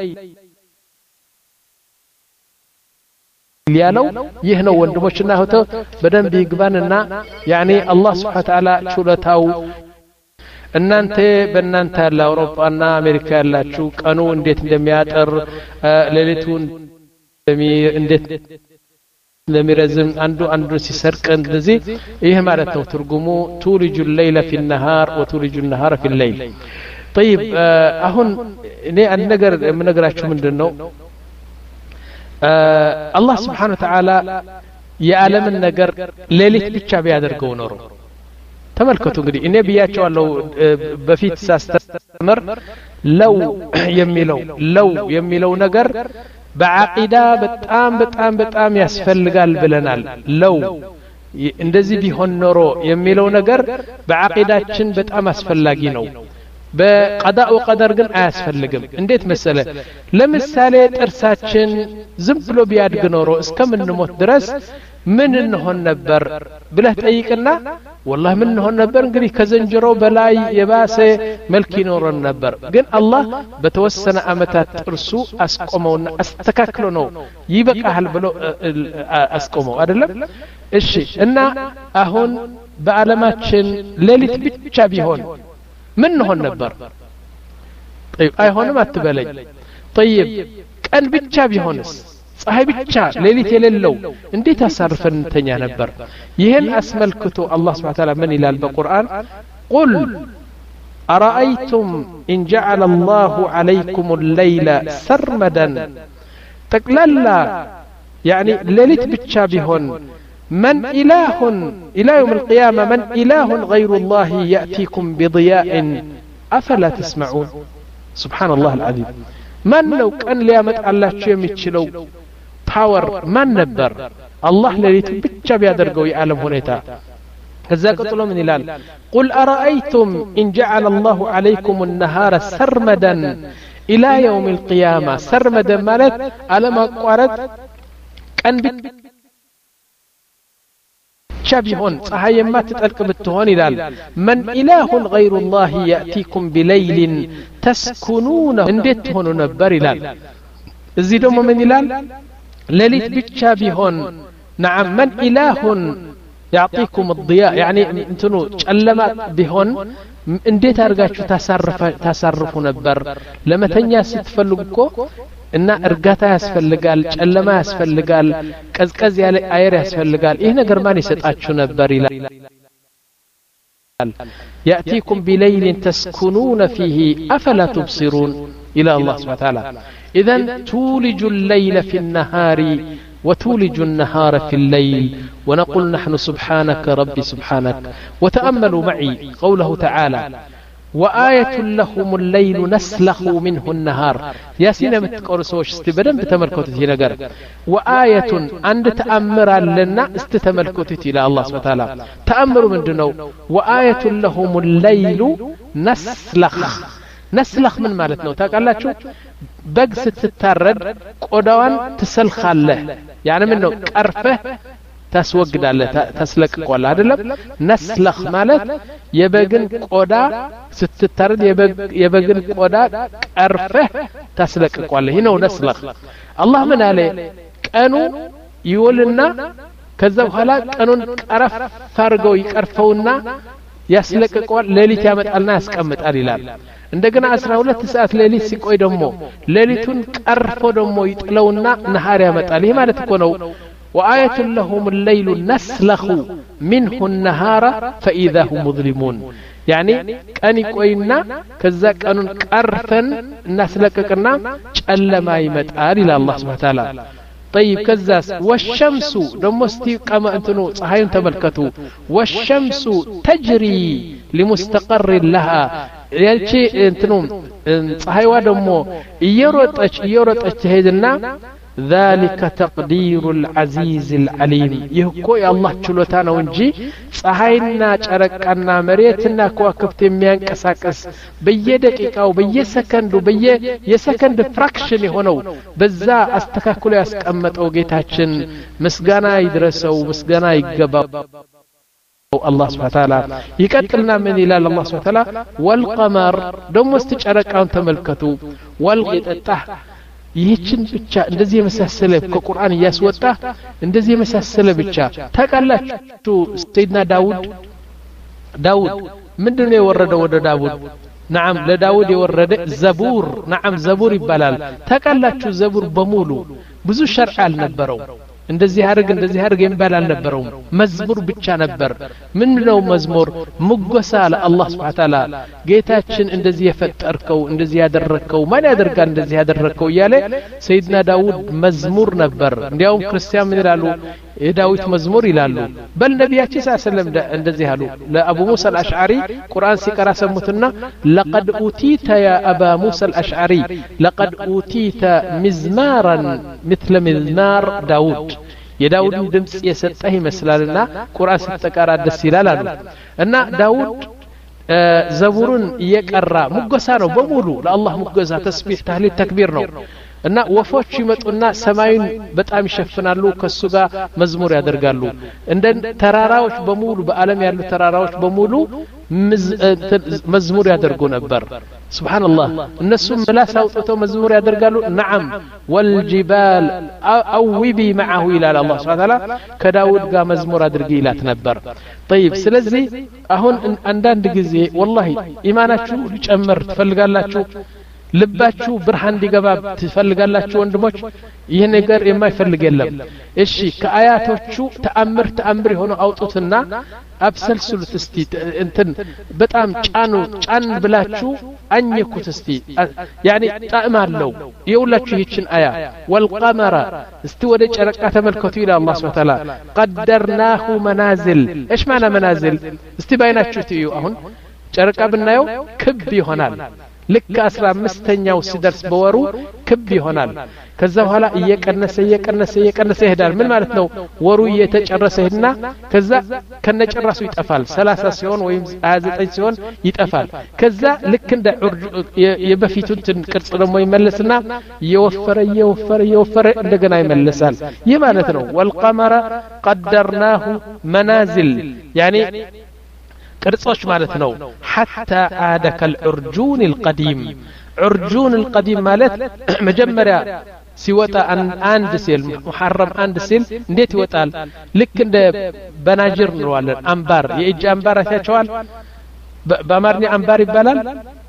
ያለው ይህ ነው ወንድሞችና እህቶች በደንብ ይግባንና ያኒ አላህ Subhanahu Wa Ta'ala ችሎታው እናንተ በእናንተ ያለ አውሮፓና አሜሪካ ያላችሁ ቀኑ እንዴት እንደሚያጠር ሌሊቱን እንዴት ለሚረዝም አንዱ አንዱ ሲሰርቅ እንደዚህ ይሄ ማለት ነው ትርጉሙ ቱልጁ الليل في النهار وتولج النهار في الليل طيب አሁን እኔ አንድ ነገር የምነግራችሁ ምንድነው አላህ Subhanahu Wa Ta'ala የዓለምን ነገር ሌሊት ብቻ ቢያደርገው ኖሮ ተመልከቱ እንግዲህ እኔ ብያቸዋለሁ በፊት ሳስተምር ለው የሚለው ለው የሚለው ነገር በአቂዳ በጣም በጣም በጣም ያስፈልጋል ብለናል ለው እንደዚህ ቢሆን ኖሮ የሚለው ነገር በአቂዳችን በጣም አስፈላጊ ነው በቀዳኡ ቀደር ግን አያስፈልግም እንዴት መሰለ ለምሳሌ ጥርሳችን ዝም ብሎ ቢያድግ ኖሮ እስከምንሞት ድረስ ምን እንሆን ነበር ብለህ ጠይቅና والله ምን እንሆን ነበር እንግዲህ ከዘንጀሮ በላይ የባሰ መልክ ይኖረን ነበር ግን አላህ በተወሰነ አመታት ጥርሱ አስቆመውና አስተካክሎ ነው ይበቃል ብሎ አስቆመው አይደለም እሺ እና አሁን በአለማችን ሌሊት ብቻ ቢሆን ምን እንሆን ነበር طيب አይሆንም አትበለኝ طيب ቀን ብቻ ቢሆንስ ፀሐይ ብቻ ሌሊት የሌለው እንዴት አሳርፈን እንተኛ ነበር ይሄን አስመልክቶ አላህ Subhanahu Wa Ta'ala ምን ይላል በቁርአን قل أرأيتم إن جعل الله عليكم الليل سرمدا تقللا يعني ليلت ብቻ ቢሆን من إله إلى يوم القيامة من إله غير الله يأتيكم بضياء أفلا تسمعون سبحان الله العظيم من لو كان ليامت الله شيء يمشلو باور من نبر الله ليت بيتش بيادرغو يعلم هنيتا كذا قتلوا من الهلال قل أرأيتم إن جعل الله عليكم النهار سرمدا إلى يوم القيامة سرمدا مالت على ما قارت كان شبيهون صحيح ما تتلك بالتهون الهلال من إله غير الله يأتيكم بليل تسكنون اندت هون نبر الهلال زيدوا من الهلال ليلت بيتشا بيهون نعم من إله يعطيكم الضياء يعني انتنو تشلما بهون انديت ارغاچو تصرف تصرفوا نبر لما تنيا ستفلقكو እና እርጋታ ያስፈልጋል ጨለማ ያስፈልጋል ቀዝቀዝ ያለ አየር ያስፈልጋል ይሄ ነገር ማን ይሰጣችሁ ነበር ይላል يأتيكم بليل تسكنون فيه أفلا تبصرون إلى الله سبحانه وتعالى إذن تولج الليل في النهار وتولج النهار في الليل ونقول نحن سبحانك ربي سبحانك وتأملوا معي قوله تعالى وآية لهم الليل نسلخ منه النهار يا سينا متقرسوش استبدن بتملكوتي نجر وآية عند تأمر لنا استتملكوتي إلى الله سبحانه وتعالى تأمر من دنو وآية لهم الليل نسلخ نسلخ من مالتنا تقال شو بق ستترد قدوان تسلخ الله يعني منه كرفه تسوقد على تسلك قولا عدلم نسلخ مالت يبقن قودا ستترد يبقن قودا كرفه تسلك قولا هنا نسلخ الله من عليه كانوا يقولنا كذب خلاق كانوا كرف فارقوا يكرفونا يسلك قولا ليلة يامت الناس كمت أريلال عندنا عشرة ሁለት ሰዓት ሌሊት ሲቆይ ደሞ ሌሊቱን ቀርፎ ደሞ ይጥለውና ነሃር ያመጣል ይሄ ማለት እኮ ነው وآية لهم الليل نسلخ منه النهار فإذا هم مظلمون يعني كان يقوينا كذا كانوا قرفا نسلككنا ጨለማ ይመጣል إلى الله سبحانه وتعالى طيب كذاس والشمس دمستي كما انتنو صحيح تملكتوا والشمس تجري لمستقر لها يالشي انتنو صحيح دمو يروطش يروطش تهيدنا ذلك تقدير العزيز العليم يهكو يا الله چلوتا ነው እንጂ ፀሐይና ጨረቃና መሬትና ከዋክብት የሚያንቀሳቀስ በየደቂቃው በየሰከንዱ በየሰከንድ ፍራክሽን የሆነው በዛ አስተካክሎ ያስቀመጠው ጌታችን ምስጋና ይድረሰው ምስጋና ይገባው الله سبحانه وتعالى يقتلنا من إلى الله سبحانه وتعالى والقمر دم استጨረቃውን ተመልከቱ والقطح ይህችን ብቻ እንደዚህ የመሳሰለ ከቁርአን ያስወጣ እንደዚህ የመሳሰለ ብቻ ታቃላችሁ ሰይድና ዳውድ ዳውድ ምንድነው የወረደው ወደ ዳውድ نعم ለዳውድ የወረደ ዘቡር نعم ዘቡር ይባላል ታቃላችሁ ዘቡር በሙሉ ብዙ ሸርዕ አልነበረው እንደዚህ አርግ እንደዚህ አርግ የሚባል አልነበረውም መዝሙር ብቻ ነበር ምንድነው መዝሙር ሙገሳ ለአላህ Subhanahu Wa Ta'ala ጌታችን እንደዚህ የፈጠርከው እንደዚህ ያደረከው ማን ያደርጋል እንደዚህ ያደረከው እያለ ሰይድና ዳውድ መዝሙር ነበር እንዲያውም ክርስቲያን ምን ይላሉ የዳዊት መዝሙር ይላሉ በል ነብያችን ሰለላሁ እንደዚህ አሉ ለአቡ ሙሳ አልአሽዓሪ ቁርአን ሲቀራ ሰሙትና لقد اوتيت يا ابا موسى الاشعري لقد اوتيت مزمارا مثل مزمار داود የዳውድ ድምጽ የሰጠህ ይመስላልና ቁርአን ሲተቀራ ደስ ይላል አሉ እና ዳውድ ዘቡርን እየቀራ ሙገሳ ነው በሙሉ ለአላህ ሙገሳ ተስቢህ ተህሊል ተክቢር ነው እና ወፎች ይመጡና ሰማዩን በጣም ይሸፍናሉ ከሱ ጋር መዝሙር ያደርጋሉ እንደ ተራራዎች በሙሉ በአለም ያሉ ተራራዎች በሙሉ መዝሙር ያደርጉ ነበር ሱብሃንአላህ እነሱ ምላስ አውጥተው መዝሙር ያደርጋሉ ነዓም ወልጂባል አውቢ معه ይላል አላህ Subhanahu Wa Ta'ala ከዳውድ ጋር መዝሙር አድርጊ ይላት ነበር طيب ስለዚህ አሁን አንዳንድ ጊዜ والله ኢማናችሁ ሊጨምር ትፈልጋላችሁ ልባችሁ ብርሃን እንዲገባ ትፈልጋላችሁ ወንድሞች ይሄ ነገር የማይፈልግ የለም እሺ ከአያቶቹ ተአምር ተአምር ሆኖ አውጡትና አብሰልስሉት እስቲ እንትን በጣም ጫኑ ጫን ብላችሁ አኝኩት እስቲ ያኒ ጣዕም አለው ይውላችሁ ይችን አያ ወልቀመራ እስቲ ወደ ጨረቃ ተመልከቱ ይላል አላህ Subhanahu Wa Ta'ala ቀደርናሁ መናዝል እሺ ማና መናዝል እስቲ ባይናችሁ ትዩ አሁን ጨረቃ ብናየው ክብ ይሆናል ልክ አስራ አምስተኛው ሲደርስ በወሩ ክብ ይሆናል ከዛ በኋላ እየቀነሰ እየቀነሰ እየቀነሰ ይሄዳል ምን ማለት ነው ወሩ እየተጨረሰ ይሄድና ከዛ ከነጨራሱ ይጠፋል ሰላሳ ሲሆን ወይም ሃያ ዘጠኝ ሲሆን ይጠፋል ከዛ ልክ እንደ የበፊቱን ቅርጽ ደግሞ ይመለስና እየወፈረ እየወፈረ እየወፈረ እንደገና ይመለሳል ይህ ማለት ነው ወልቀመራ ቀደርናሁ መናዝል ያኒ ቅርጾች ማለት ነው حتى عاد كالعرجون القديم عرجون القديم ማለት መጀመሪያ ሲወጣ አንድ ሲል محرم አንድ ሲል እንዴት ይወጣል ልክ እንደ በናጅር ነው አለ አንባር የእጅ አንባር ያቻቸዋል በአማርኛ አንባር ይባላል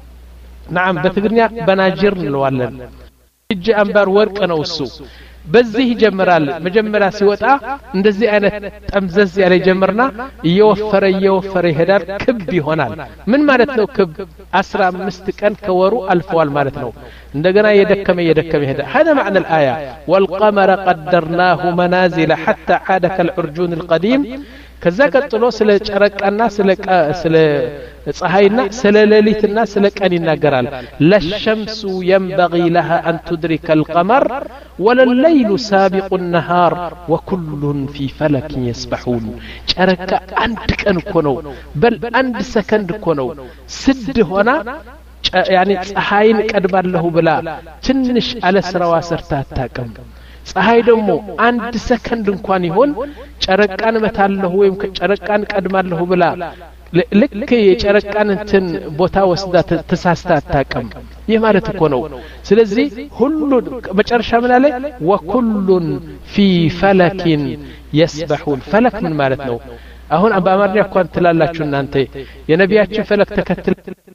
نعم በትግርኛ በናጅር ነው አለ እጅ አንባር ወርቅ ነው እሱ በዚህ ይጀምራል መጀመሪያ ሲወጣ እንደዚህ አይነት ጠምዘዝ ያለ ይጀምርና እየወፈረ እየወፈረ ይሄዳል ክብ ይሆናል ምን ማለት ነው ክብ አስራ አምስት ቀን ከወሩ አልፈዋል ማለት ነው እንደገና የደከመ የደከመ ይሄዳል هذا معنى الآية والقمر قدرناه منازل حتى عاد كالعرجون القديم ከዛ ቀጥሎ ስለ ጨረቃና ስለ ስለ ፀሐይና ስለ ሌሊትና ስለ ቀን ይናገራል ለሸምሱ ينبغي لها أن تدرك القمر ولا الليل سابق النهار وكل في فلك يسبحون ጨረቃ አንድ ቀን እኮ ነው በል አንድ ሰከንድ እኮ ነው ስድ ሆና يعني ፀሐይን ቀድባለሁ ብላ ትንሽ አለ ስራዋ ሰርታ አታቀም ፀሐይ ደግሞ አንድ ሰከንድ እንኳን ይሆን ጨረቃን መታለሁ ወይም ከጨረቃን ቀድማለሁ ብላ ልክ የጨረቃን እንትን ቦታ ወስዳ ተሳስታ አታቀም ይህ ማለት እኮ ነው ስለዚህ ሁሉ መጨረሻ ምን አለ ወኩሉን في فلك يسبحون فلك ምን ማለት ነው አሁን በአማርኛ እንኳን ትላላችሁ እናንተ የነቢያችን ፈለክ ተከትል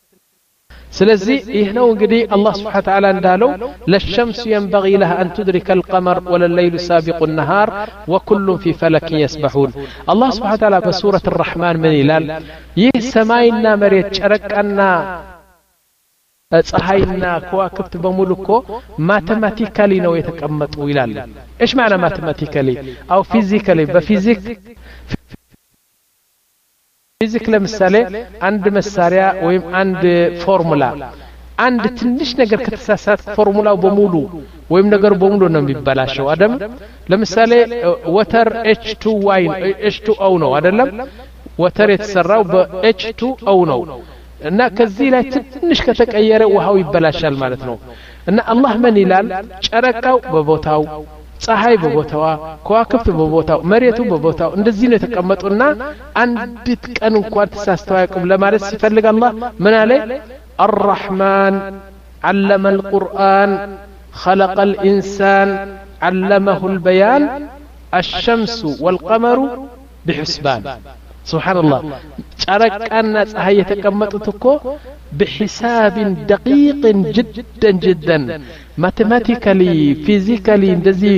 ስለዚህ ይህ ነው እንግዲህ አላህ Subhanahu Wa Ta'ala እንዳለው ለሸምስ ينبغي لها أن تدرك القمر ولا الليل سابق النهار وكل في فلك يسبحون الله Subhanahu Wa Ta'ala بسورة الرحمن من ይላል ይህ ሰማይና መሬት ጨረቃና ፀሐይና ከዋክብት በሙሉ እኮ ማቴማቲካሊ ነው የተቀመጡ ይላል ايش معنى mathematically او physically በፊዚክ ፊዚክ ለምሳሌ አንድ መሳሪያ ወይም አንድ ፎርሙላ አንድ ትንሽ ነገር ከተሳሳተ ፎርሙላው በሙሉ ወይም ነገር በሙሉ ነው የሚበላሸው አደም ለምሳሌ ወተር ኤች ቱ ዋይ ኤች ቱ ኦ ነው አይደለም ወተር የተሰራው በኤች ቱ ኦ ነው እና ከዚህ ላይ ትንሽ ከተቀየረ ውሃው ይበላሻል ማለት ነው እና አላህ ምን ይላል ጨረቃው በቦታው ፀሐይ በቦታዋ ከዋክብት በቦታው መሬቱ በቦታው እንደዚህ ነው የተቀመጡና አንዲት ቀን እንኳን ተሳስተው ያቁም ለማለት ሲፈልግ አላህ ምን አለ الرحمن علم القرآن خلق الإنسان علمه البيان الشمس والقمر بحسبان سبحان الله ጨረቃና ፀሐይ የተቀመጡት እኮ بحساب دقيق جدا جدا mathematically physically እንደዚህ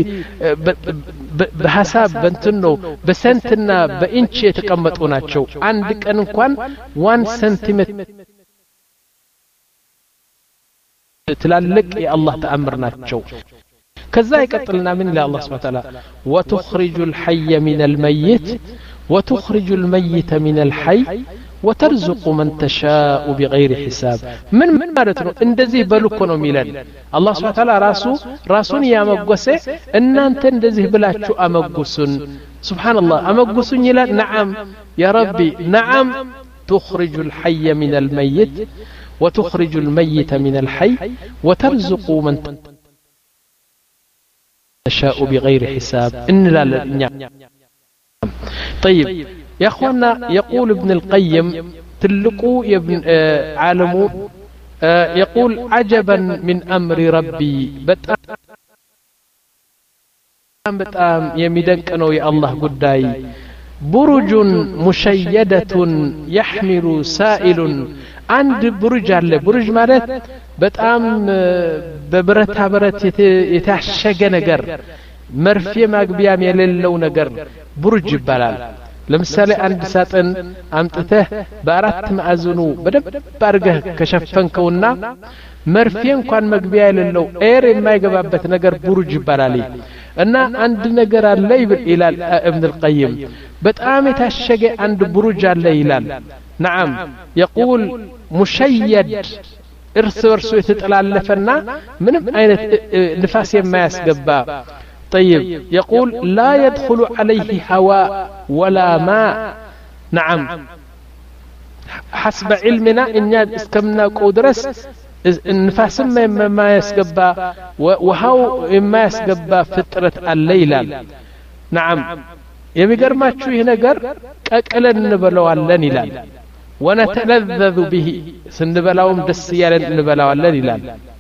በሐሳብ በእንትኖ በሰንትና በኢንች የተቀመጡ ናቸው አንድ ቀን እንኳን one centimeter ትላልቅ የአላህ ተአምር ናቸው ከዛ ይቀጥልና ምን ይላል አላህ Subhanahu Wa Ta'ala وتخرج الحي من الميت وتخرج الميت من الحي وترزق من تشاء بغير حساب من من معناته እንደዚህ በልኮ ነው ሚለን አላህ Subhanahu Wa Ta'ala ራሱ ራሱን ያመጎሰ እናንተ እንደዚህ ብላችሁ አመጉሱን ሱብሃንአላህ አመጉሱኝ ይላል ነዓም ያ ረቢ ነዓም تخرج الحي من الميت وتخرج الميت من الحي وترزق من تشاء بغير حساب إن لا لا. طيب يا أخوانا، يقول ابن القيم تلقوا يا ابن آه عالمو آه يقول عجبا من أمر ربي بتأم بتأم يمدنك أنو يا الله قداي برج مشيدة يحمل سائل عند برج على برج مالت بتأم ببرتها برت يتعشق نجر مرفي مقبيام يللو نجر برج بلال. ለምሳሌ አንድ ሳጥን አምጥተህ በአራት ማዕዘኑ በደንብ አድርገህ ከሸፈንከውና መርፌ እንኳን መግቢያ የሌለው ኤር የማይገባበት ነገር ቡርጅ ይባላል። እና አንድ ነገር አለ ይላል ኢብኑ አልቀይም፣ በጣም የታሸገ አንድ ቡርጅ አለ ይላል። نعم يقول مشيد እርስ በርሱ የተጠላለፈና ምንም አይነት ንፋስ የማያስገባ. طيب يقول لا يدخل عليه هواء ولا ماء. نعم حسب علمنا إن اسكمنا قدرس النفاس ما يسقبا وهو ما يسقبا فترة الليلة. نعم يميقر ما تشويه نقر كأكلا نبلو اللن إلال ونتلذذ به سنبلاهم دسيالا نبلو اللن إلال.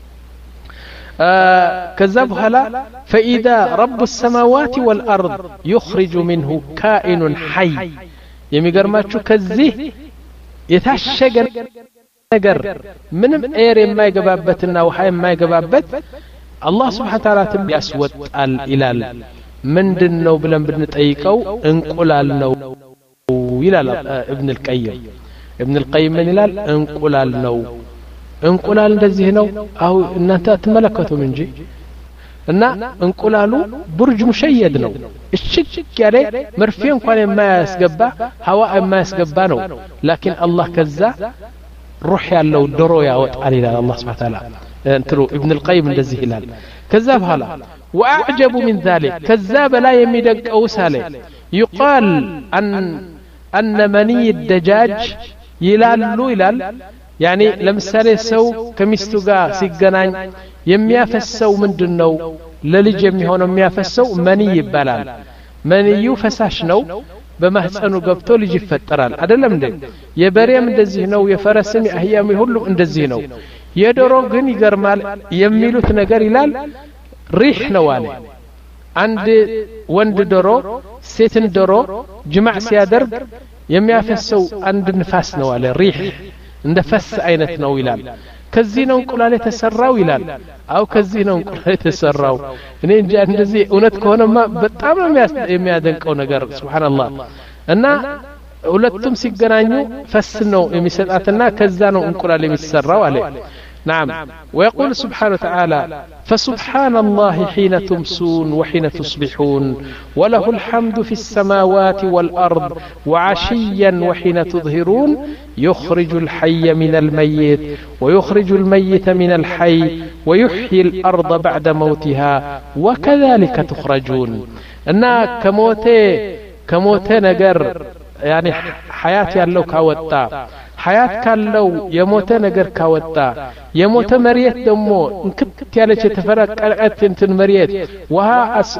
آه كذبها لا فإذا رب السماوات والأرض يخرج منه كائن حي يميقر ما تشو كذيه يتعشق نقر من اير ما يقبابتنا وحي ما يقبابت الله سبحانه وتعالى تم يسود الإلال من دنو بلن بنتأيكو انقلال نو إلال ابن القيم ابن القيم من إلال انقلال نو እንቁላል እንደዚህ ነው። አው እናንተ ተመለከቱ እንጂ እና እንቁላሉ ቡርጅ ሙሸየድ ነው። እሽግ ያለ መርፌ እንኳን የማያስገባ ሀዋ የማያስገባ ነው። ላኪን አላህ ከዛ ሩህ ያለው ዶሮ ያወጣል ይላል አላህ Subhanahu Ta'ala። እንትሩ ኢብኑ አልቀይም እንደዚህ ይላል። ከዛ በኋላ ወአዕጀቡ من ذلك ከዛ በላይ የሚደንቀው ሳለ يقال ان ان مني الدجاج ይላሉ ይላል ያኒ ለምሳሌ ሰው ከሚስቱ ጋር ሲገናኝ የሚያፈሰው ምንድነው? ለልጅ የሚሆነው የሚያፈሰው መኒ ይባላል። መንዩ ፈሳሽ ነው። በማህፀኑ ገብቶ ልጅ ይፈጠራል አይደለም እንዴ? የበሬም እንደዚህ ነው። የፈረስም የአህያም ሁሉ እንደዚህ ነው። የዶሮ ግን ይገርማል የሚሉት ነገር ይላል ሪህ ነው አለ። አንድ ወንድ ዶሮ ሴትን ዶሮ ጅማዕ ሲያደርግ የሚያፈሰው አንድ ንፋስ ነው አለ ሪህ እንደ ፈስ አይነት ነው ይላል። ከዚህ ነው እንቁላል የተሰራው ይላል። አው ከዚህ ነው እንቁላል የተሰራው። እኔ እንጃ እንደዚህ እውነት ከሆነማ በጣም ነው የሚያደንቀው ነገር ሱብሃንአላህ። እና ሁለቱም ሲገናኙ ፈስ ነው የሚሰጣትና ከዛ ነው እንቁላል የሚሰራው አለ። نعم ويقول سبحانه وتعالى فسبحان الله حين تمسون وحين تصبحون وله الحمد في السماوات والأرض وعشيا وحين تظهرون يخرج الحي من الميت ويخرج الميت من الحي ويحيي الأرض بعد موتها وكذلك تخرجون. إن كموتي كموتي نجر يعني حياة يالله كاوتا حياة كاللو يموت نجر كاوتا يموت مريت دمو انكت يالك تفرق قلقت انتن مريت وها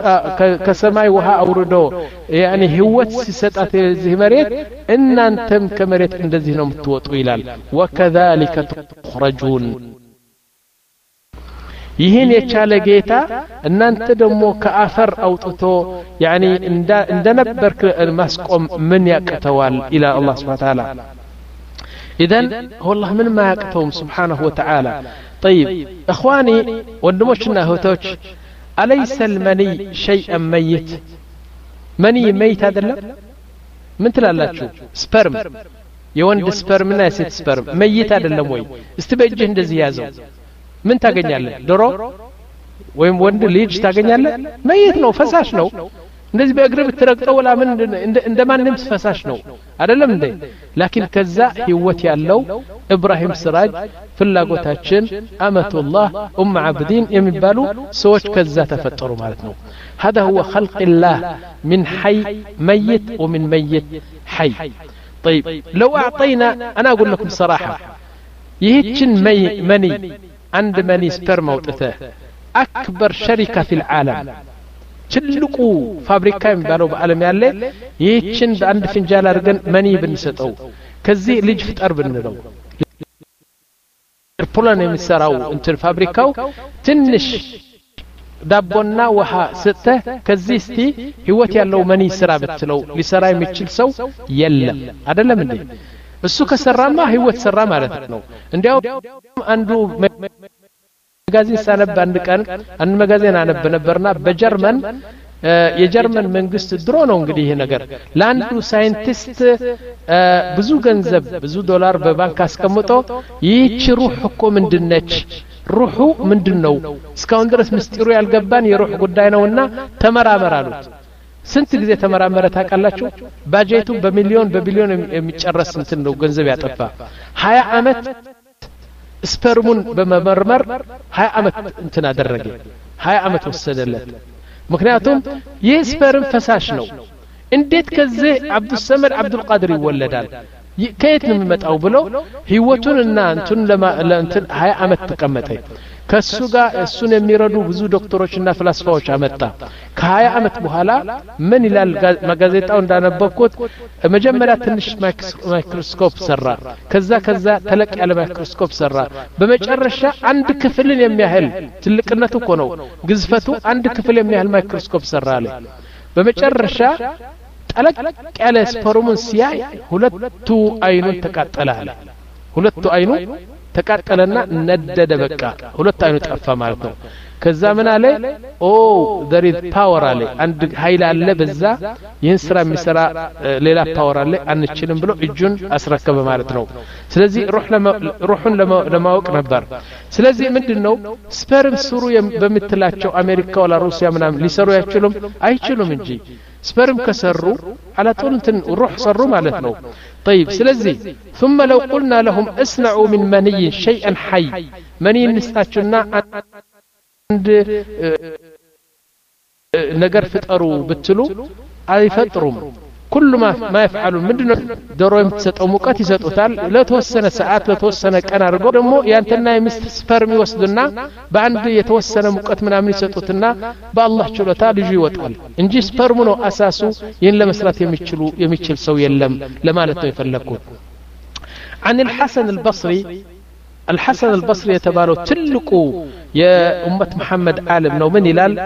كسماي وها أوردو يعني هوت سيستات زي مريت إن أنتم كمريت اندزي نوم توطويلال وكذلك تخرجون. ይህን የቻለ ጌታ እናንተ ደግሞ ከአፈር አውጥቶ ያኒ እንደነበርክ ማስቆም ምን ያቀተዋል ኢላ አላህ Subhanahu Wa Ta'ala. إذن والله من ما يقتهم سبحانه وتعالى. طيب إخواني وندموشنا هوتوش أليس المني شيئا ميت؟ مني ميت هذا لا من تلا شو سبرم يوند سبرم ناس سبرم ميت هذا لا موي استبجه عند زيازو من تاغنيال درو ويم وند ليج تاغنيال ميت نو فساش نو እንደዚህ በእግር ብትረግጠው ወላ ምን እንደማንም ፈሳሽ ነው አይደለም እንዴ? ላኪን ከዛ ህይወት ያለው ኢብራሂም ስራጅ ፍላጎታችን አመቱላህ ኡም አብዲን የሚባሉ ሰዎች ከዛ ተፈጠሩ ማለት ነው። هذا هو خلق الله من حي ميت ومن ميت حي. طيب لو أعطينا أنا أقول لكم صراحة يهتشن مي مني عند مني سبرم وتته أكبر شركة في العالم تلقوا فابريكا يمبالو بعالم يالله يهتشن عند فنجال أرجن مني بنسطو كزي ليج فتر بنلو بولان يمسراو انت الفابريكاو تنش دابونا وها سته كزي استي هيوت ያለው መኒ ስራ በትለው ሊሰራ የሚችል ሰው የለም አይደለም እንዴ እሱ ከሰራማ ህይወት ሰራ ማለት ነው እንዲያው አንዱ መጋዚን ሳነብ አንድ ቀን አንድ መጋዚን አነብ ነበርና በጀርመን የጀርመን መንግስት ድሮ ነው እንግዲህ ይሄ ነገር ለአንዱ ሳይንቲስት ብዙ ገንዘብ ብዙ ዶላር በባንክ አስቀምጦ ይህች ሩህ እኮ ምንድነች ሩሁ ምንድነው እስካሁን ድረስ ምስጢሩ ያልገባን የሩህ ጉዳይ ነውና ተመራመር አሉት ስንት ጊዜ ተመራመረ ታውቃላችሁ ባጀቱ በሚሊዮን በቢሊዮን የሚጨረስ እንትን ነው ገንዘብ ያጠፋ ሀያ አመት ስፐርሙን በመመርመር ሀያ አመት እንትን አደረገ ሀያ አመት ወሰደለት ምክንያቱም ይህ ስፐርም ፈሳሽ ነው እንዴት ከዚህ አብዱ ሰመድ አብዱል ቃድር ይወለዳል ከየት ነው የሚመጣው ብሎ ህይወቱንና እንትን ለእንትን ሀያ አመት ተቀመጠ ከሱ ጋር እሱን የሚረዱ ብዙ ዶክተሮችና ፍልስፋዎች አመጣ ከሀያ አመት በኋላ ምን ይላል ጋዜጣው እንዳነበብኩት መጀመሪያ ትንሽ ማይክሮስኮፕ ሰራ ከዛ ከዛ ተለቅ ያለ ማይክሮስኮፕ ሰራ በመጨረሻ አንድ ክፍልን የሚያህል ትልቅነቱ እኮ ነው ግዝፈቱ አንድ ክፍል የሚያህል ማይክሮስኮፕ ሰራ አለ በመጨረሻ ጠለቅ ያለ ስፐርሙን ሲያይ ሁለቱ አይኑን ተቃጠለ አለ ሁለቱ አይኑ ተቃጠለና ነደደ በቃ ሁለት አይኑ ጠፋ ማለት ነው ከዛ ምን አለ ኦ there is power አለ አንድ ኃይል አለ በዛ ይህን ስራ የሚሰራ ሌላ ፓወር አለ አንችልም ብሎ እጁን አስረከበ ማለት ነው ስለዚህ ሩህ ሩህን ለማወቅ ነበር ስለዚህ ምንድነው ስፐርም ስሩ በመትላቸው አሜሪካ ወላ ሩሲያ ምናምን ሊሰሩ አይችሉም አይችሉም እንጂ سبرم كسروا على طول انتن روح صروا مالتنا طيب سلزي ثم لو قلنا لهم اصنعوا من مني شيئا حي مني نستاچنا عند نجر فطروا بتلو اي فطروا كل ما ما يفعلون مدنه دورو يمتسطو ሙቀት ይሰጡታል ለተወሰነ ሰዓት ለተወሰነ ቀን አድርገው ደግሞ ያንተና የምስፈርም ይወስዱና በአንድ የተወሰነ ሙቀት ምናምን ይሰጡትና በአላህ ችሎታ ልጅ ይወጣል እንጂ ስፐርሙ ነው አሳሱ ይህን ለመስራት የሚችሉ የሚችል ሰው የለም ለማለት ነው የፈለኩት عن الحسن البصري الحسن البصري የተባለው ትልቁ የኡመት መሐመድ ዓለም ነው ምን ይላል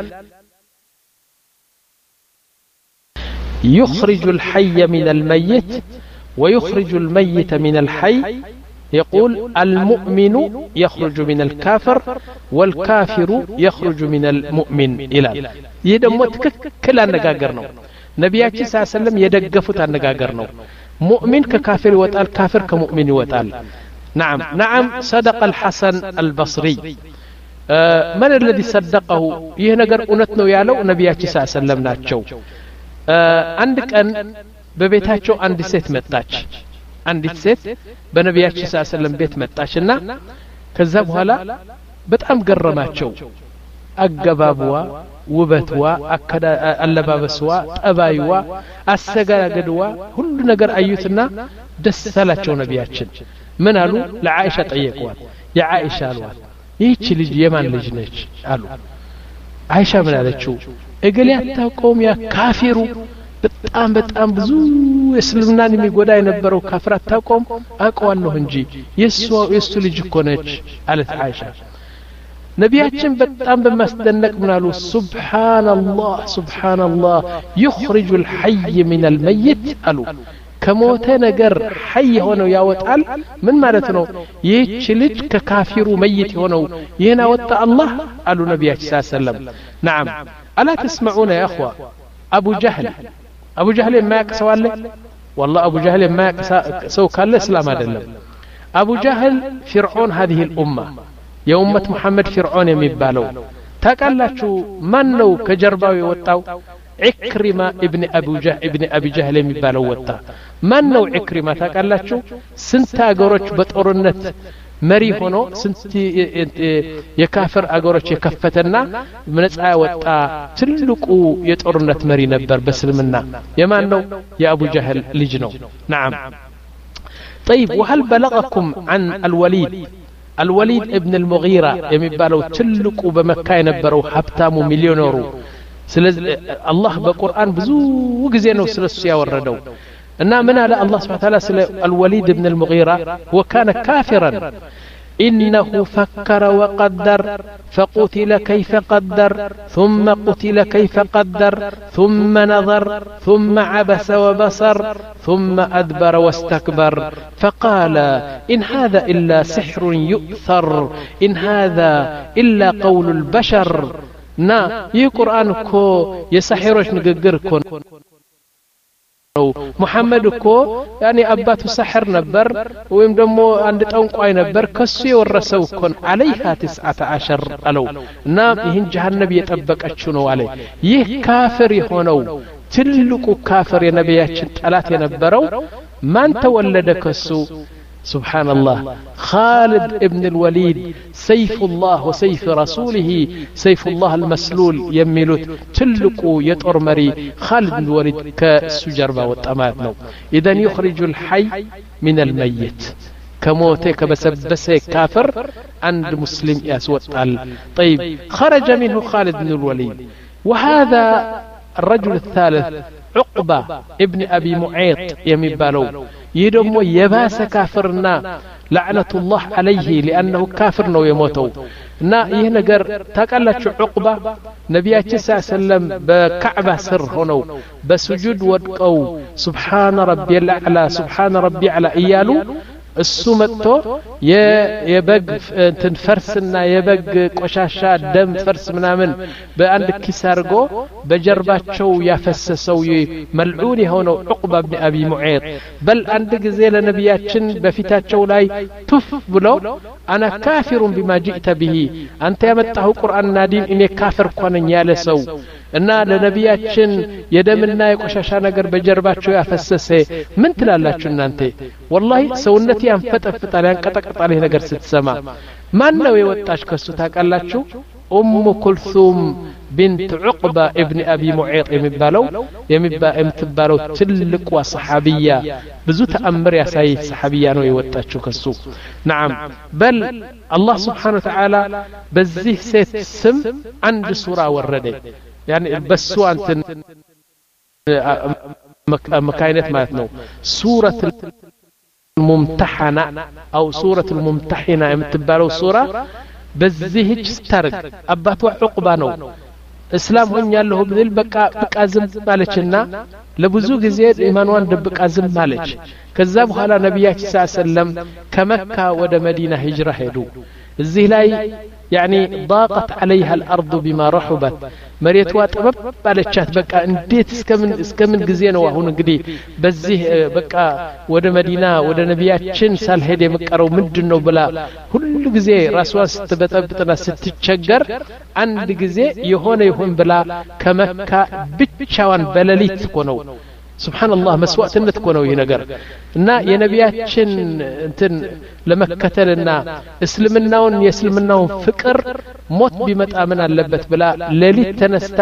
يخرج الحي من الميت ويخرج الميت من الحي يقول المؤمن يخرج من الكافر والكافر يخرج من المؤمن إلى يدمو تككل أنقاقرنا نبياتي صلى الله عليه وسلم يدقفت أنقاقرنا مؤمن ككافر وتال كافر كمؤمن وتال نعم نعم صدق الحسن البصري آه من الذي صدقه يهنقر أنتنو يالو نبياتي صلى الله عليه وسلم ناتشو አንድ ቀን በቤታቸው አንድ ሴት መጣች አንዲት ሴት በነቢያችን ሰለላሁ ዐለይሂ ወሰለም ቤት መጣችና ከዛ በኋላ በጣም ገረማቸው አገባብዋ ውበትዋ አለባበስዋ ጠባይዋ አሰጋገድዋ ሁሉ ነገር አዩትና ደስ አላቸው ነቢያችን ምን አሉ ለዓኢሻ ጠየቁዋት የዓኢሻ አሏት ይህች ልጅ የማን ልጅ ነች አሉ አይሻ ምን አለችው እገሌ አታውቀውም ያ ካፊሩ በጣም በጣም ብዙ እስልምናን የሚጎዳ የነበረው ካፍር አታውቀውም አውቀዋለሁ እንጂ የሱ የሱ ልጅ እኮ ነች አለች አይሻ ነቢያችን በጣም በማስደነቅ ምን አሉ ሱብሃንአላህ ሱብሃንአላህ يخرج الحي من الميت አሉ ከሞተ ነገር ሐይ ሆነው ያወጣል ምን ማለት ነው ይህች ልጅ ከካፊሩ መይት ሆነው ይሄን አወጣ አላህ አሉ ነቢያችን ሰለላሁ ዐለይሂ ወሰለም نعم ألا تسمعون يا أخوة أبو جهل أبو جهل ما يقسوا له والله أبو جهل ما يقسوا كان الإسلام هذا أبو جهل فرعون هذه الأمة يا أمة محمد فرعون يمبالو تقالاتشو من لو كجرباوي وطاو عكرمة ابن أبو جهل ابن أبي جهل يمبالو وطا من لو عكرمة تقالاتشو سنتا قروش بطورنت መሪ ሆኖ ስንት የካፍር አገሮች የከፈተና ምንጻ ወጣ ትልቁ የጦርነት መሪ ነበር በእስልምና የማን ነው የአቡ ጀህል ልጅ ነው نعم طيب وهل بلغكم عن الوليد الوليد ابن المغيرة يمبالو تلقوا بمكة ينبروا حبتامو مليونيرو سلز الله بقرآن بزو وجزينو سلسيا وردو إن من على الله سبحانه وتعالى الوليد بن المغيرة هو كان كافرا إنه فكر وقدر فقتل كيف قدر ثم قتل كيف قدر ثم نظر ثم عبس وبصر ثم أدبر واستكبر فقال إن هذا إلا سحر يؤثر إن هذا إلا قول البشر نا يقرآن كو يسحرش نقدر كون محمد كو يعني أباته سحر نبر ويم دمو عند تنقاي نبر كسي ورسو كون عليها تسعة عشر ألو نام يهن جهنم يتبك أتشنو عليه يه كافر يهونو تلقو كافر ينبياتشن تلات ينبرو من تولد كسو سبحان الله خالد ابن الوليد سيف الله وسيف رسوله سيف الله المسلول يميلوت تلقوا يترمري خالد بن الوليد كسجربا والتماتنو إذن يخرج الحي من الميت كموتي كبسبسي كافر عند مسلم يسوت طيب خرج منه خالد بن الوليد وهذا الرجل الثالث عقبة ابن أبي معيط يمبالو يدمو يباس كافرنا لعنة الله عليه لأنه كافر نو يموتو نا يهنجر تقلت عقبة نبياتي صلى الله عليه وسلم بكعبة سر هنو بسجود ودقو سبحان ربي الأعلى سبحان ربي على إيالو السمتو يبق تنفرسنا يبق قشاشا دم فرس منامن بأند كسارغو بجرباتشو يفسسو ملعوني هونو عقبة بن أبي معيط بل عند جزيل نبياتشن بفتاتشو لاي تف بلو أنا كافر بما جئت به أنت يمتعه قرآن نادين إني كافر قوانا يالسو እና ለነቢያችን የደምና የቆሻሻ ነገር በጀርባቸው ያፈሰሰ ምን ትላላችሁ እናንተ والله ሰውነቴ ያንፈጠፍጣል ያንቀጠቅጣል ይሄ ነገር ስትሰማ ማን ነው የወጣች ከሱ ታውቃላችሁ ኡሙ ኩልሱም بنت عقبة ابن أبي معيط يمبالو يمبا يمتبالو تلق وصحابية بزو تأمر يا سيد صحابية نو يوتاتشو كسو نعم بل الله سبحانه وتعالى بزيه سيت سم عند سورة ورده يعني بسوا أنت مكاينات ماتنو سورة الممتحنة أو سورة الممتحنة يمتبالو سورة بزيه سترق أباتوا عقبانو اسلام هون ያለው ብብል በቃ በቃ ዝም ማለችና ለብዙ ጊዜ ኢማኗን ደብቃ ዝም ማለች ከዛ በኋላ ነብያችን ሰለላሁ ዐለይሂ ወሰለም ከመካ ወደ መዲና ሂጅራ ሄዱ እዚህ ላይ يعني ضاقت عليها الارض بما رحبت مريتوا طبب ባለቻት በቃ እንዴት እስከምን እስከምን ጊዜ ነው አሁን እንግዲህ በዚህ በቃ ወደ መዲና ወደ ነብያችን ሳልሄድ የመቀረው ምንድነው ብላ ሁሉ ጊዜ ራስዋን ስትበጠብጥና ስትቸገር አንድ ጊዜ የሆነ ይሁን ብላ ከመካ ብቻዋን በለሊት ሆነው سبحان الله مسوأتነት እኮ ነው ይሄ ነገር እና የነቢያችን እንትን ለመከተልና እስልምናውን የእስልምናውን ፍቅር ሞት ቢመጣ ምን አለበት ብላ ሌሊት ተነስታ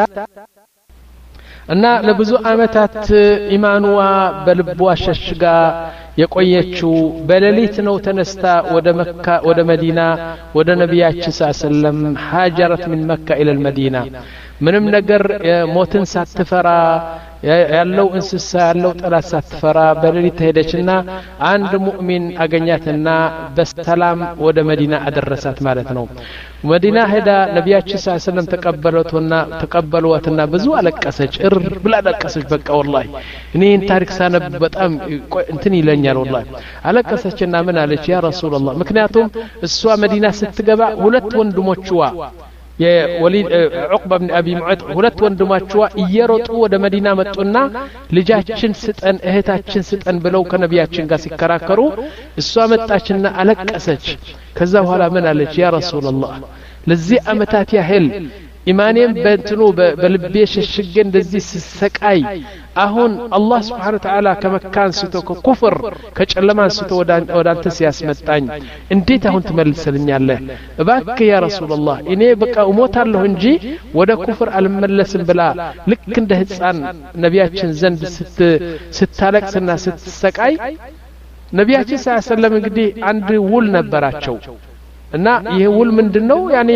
እና ለብዙ አመታት ኢማኑዋ በልቧ ሸሽጋ የቆየችው በሌሊት ነው ተነስታ ወደ መካ ወደ መዲና ወደ ነቢያችን ሰለላሁ ዐለይሂ ወሰለም ሃጀረት من مكة الى المدينة ምንም ነገር ሞትን ሳትፈራ ያለው እንስሳ ያለው ጠላት ሳትፈራ በሌሊት ሄደችና አንድ ሙእሚን አገኛትና በሰላም ወደ መዲና አደረሳት ማለት ነው መዲና ሄዳ ነብያችን ሰለላሁ ዐለይሂ ወሰለም ተቀበሉትና ተቀበሉዋትና ብዙ አለቀሰች እር ብላ አለቀሰች በቃ والله እኔን ታሪክ ሳነብ በጣም እንትን ይለኛል والله አለቀሰችና ምን አለች ያ ረሱላህ ምክንያቱም እሷ መዲና ስትገባ ሁለት ወንድሞችዋ የወሊድ ዑቅባ ብን አቢ ሙዓጥ ሁለት ወንድማቸው እየሮጡ ወደ መዲና መጡና ልጃችን ስጠን እህታችን ስጠን ብለው ከነቢያችን ጋር ሲከራከሩ እሷ መጣችና አለቀሰች ከዛ በኋላ ምን አለች ያ ረሱላህ ለዚህ አመታት ያህል ኢማኔም በእንትኑ በልቤ ሸሽጌ እንደዚህ ሲሰቃይ አሁን አላህ Subhanahu Wa Ta'ala ከመካን ስቶ ከኩፍር ከጨለማን ስቶ ወደ አንተ ሲያስመጣኝ እንዴት አሁን ትመልሰልኛለህ እባክህ ያ ረሱላህ እኔ በቃ እሞታለሁ እንጂ ወደ ኩፍር አልመለስም ብላ ልክ እንደ ህፃን ነቢያችን ዘንድ ስት ስታለቅስና ስትሰቃይ ነቢያችን ሰለላሁ ዐለይሂ ወሰለም እንግዲህ አንድ ውል ነበራቸው እና ይሄ ውል ምንድነው ያኔ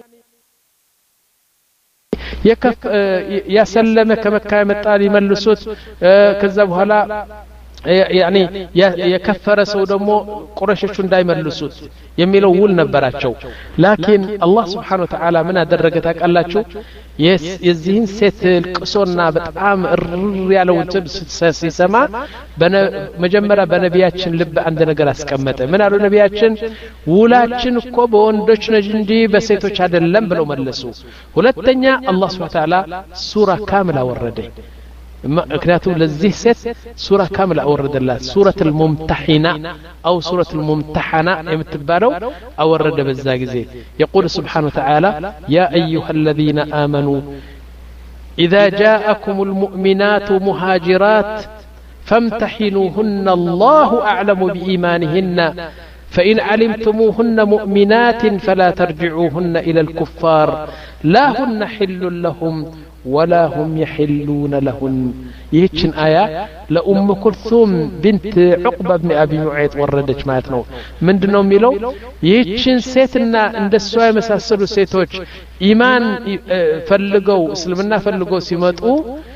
የከፍ ያሰለመ ከመካ የመጣ ሊመልሱት ከዛ በኋላ ያኔ የከፈረ ሰው ደግሞ ቁረሾቹ እንዳይመልሱት የሚለው ውል ነበራቸው ላኪን አላህ Subhanahu Wa Ta'ala ምን አደረገ ታውቃላችሁ የዚህን ሴት ልቅሶና በጣም እር ያለው ሲሰማ መጀመሪያ በነቢያችን ልብ አንድ ነገር አስቀመጠ ምን አሉ ነቢያችን ውላችን እኮ በወንዶች ነጅ እንጂ በሴቶች አይደለም ብለው መለሱ ሁለተኛ አላህ Subhanahu Wa Ta'ala ሱራ ካምላ ወረደ ምክንያቱም ለዚህ ሴት ሱራ ካምላ ወረደላት ሱረቱል ሙምተሂና አው ሱረቱል ሙምተሐና የምትባለው አወረደ በዛ ጊዜ يقول سبحانه وتعالى يا ايها الذين امنوا اذا جاءكم المؤمنات مهاجرات فامتحنوهن الله اعلم بايمانهن فإن علمتموهن مؤمنات فلا ترجعوهن إلى الكفار لا هن حل لهم ولا هم يحلون لهن يهتشن آية لأم كلثوم بنت عقبة بن أبي معيط وردت ماتنو من دنو ميلو يهتشن سيتنا عند السواء مساسلو سيتوش إيمان فلقو اسلمنا فلقو سيمتقو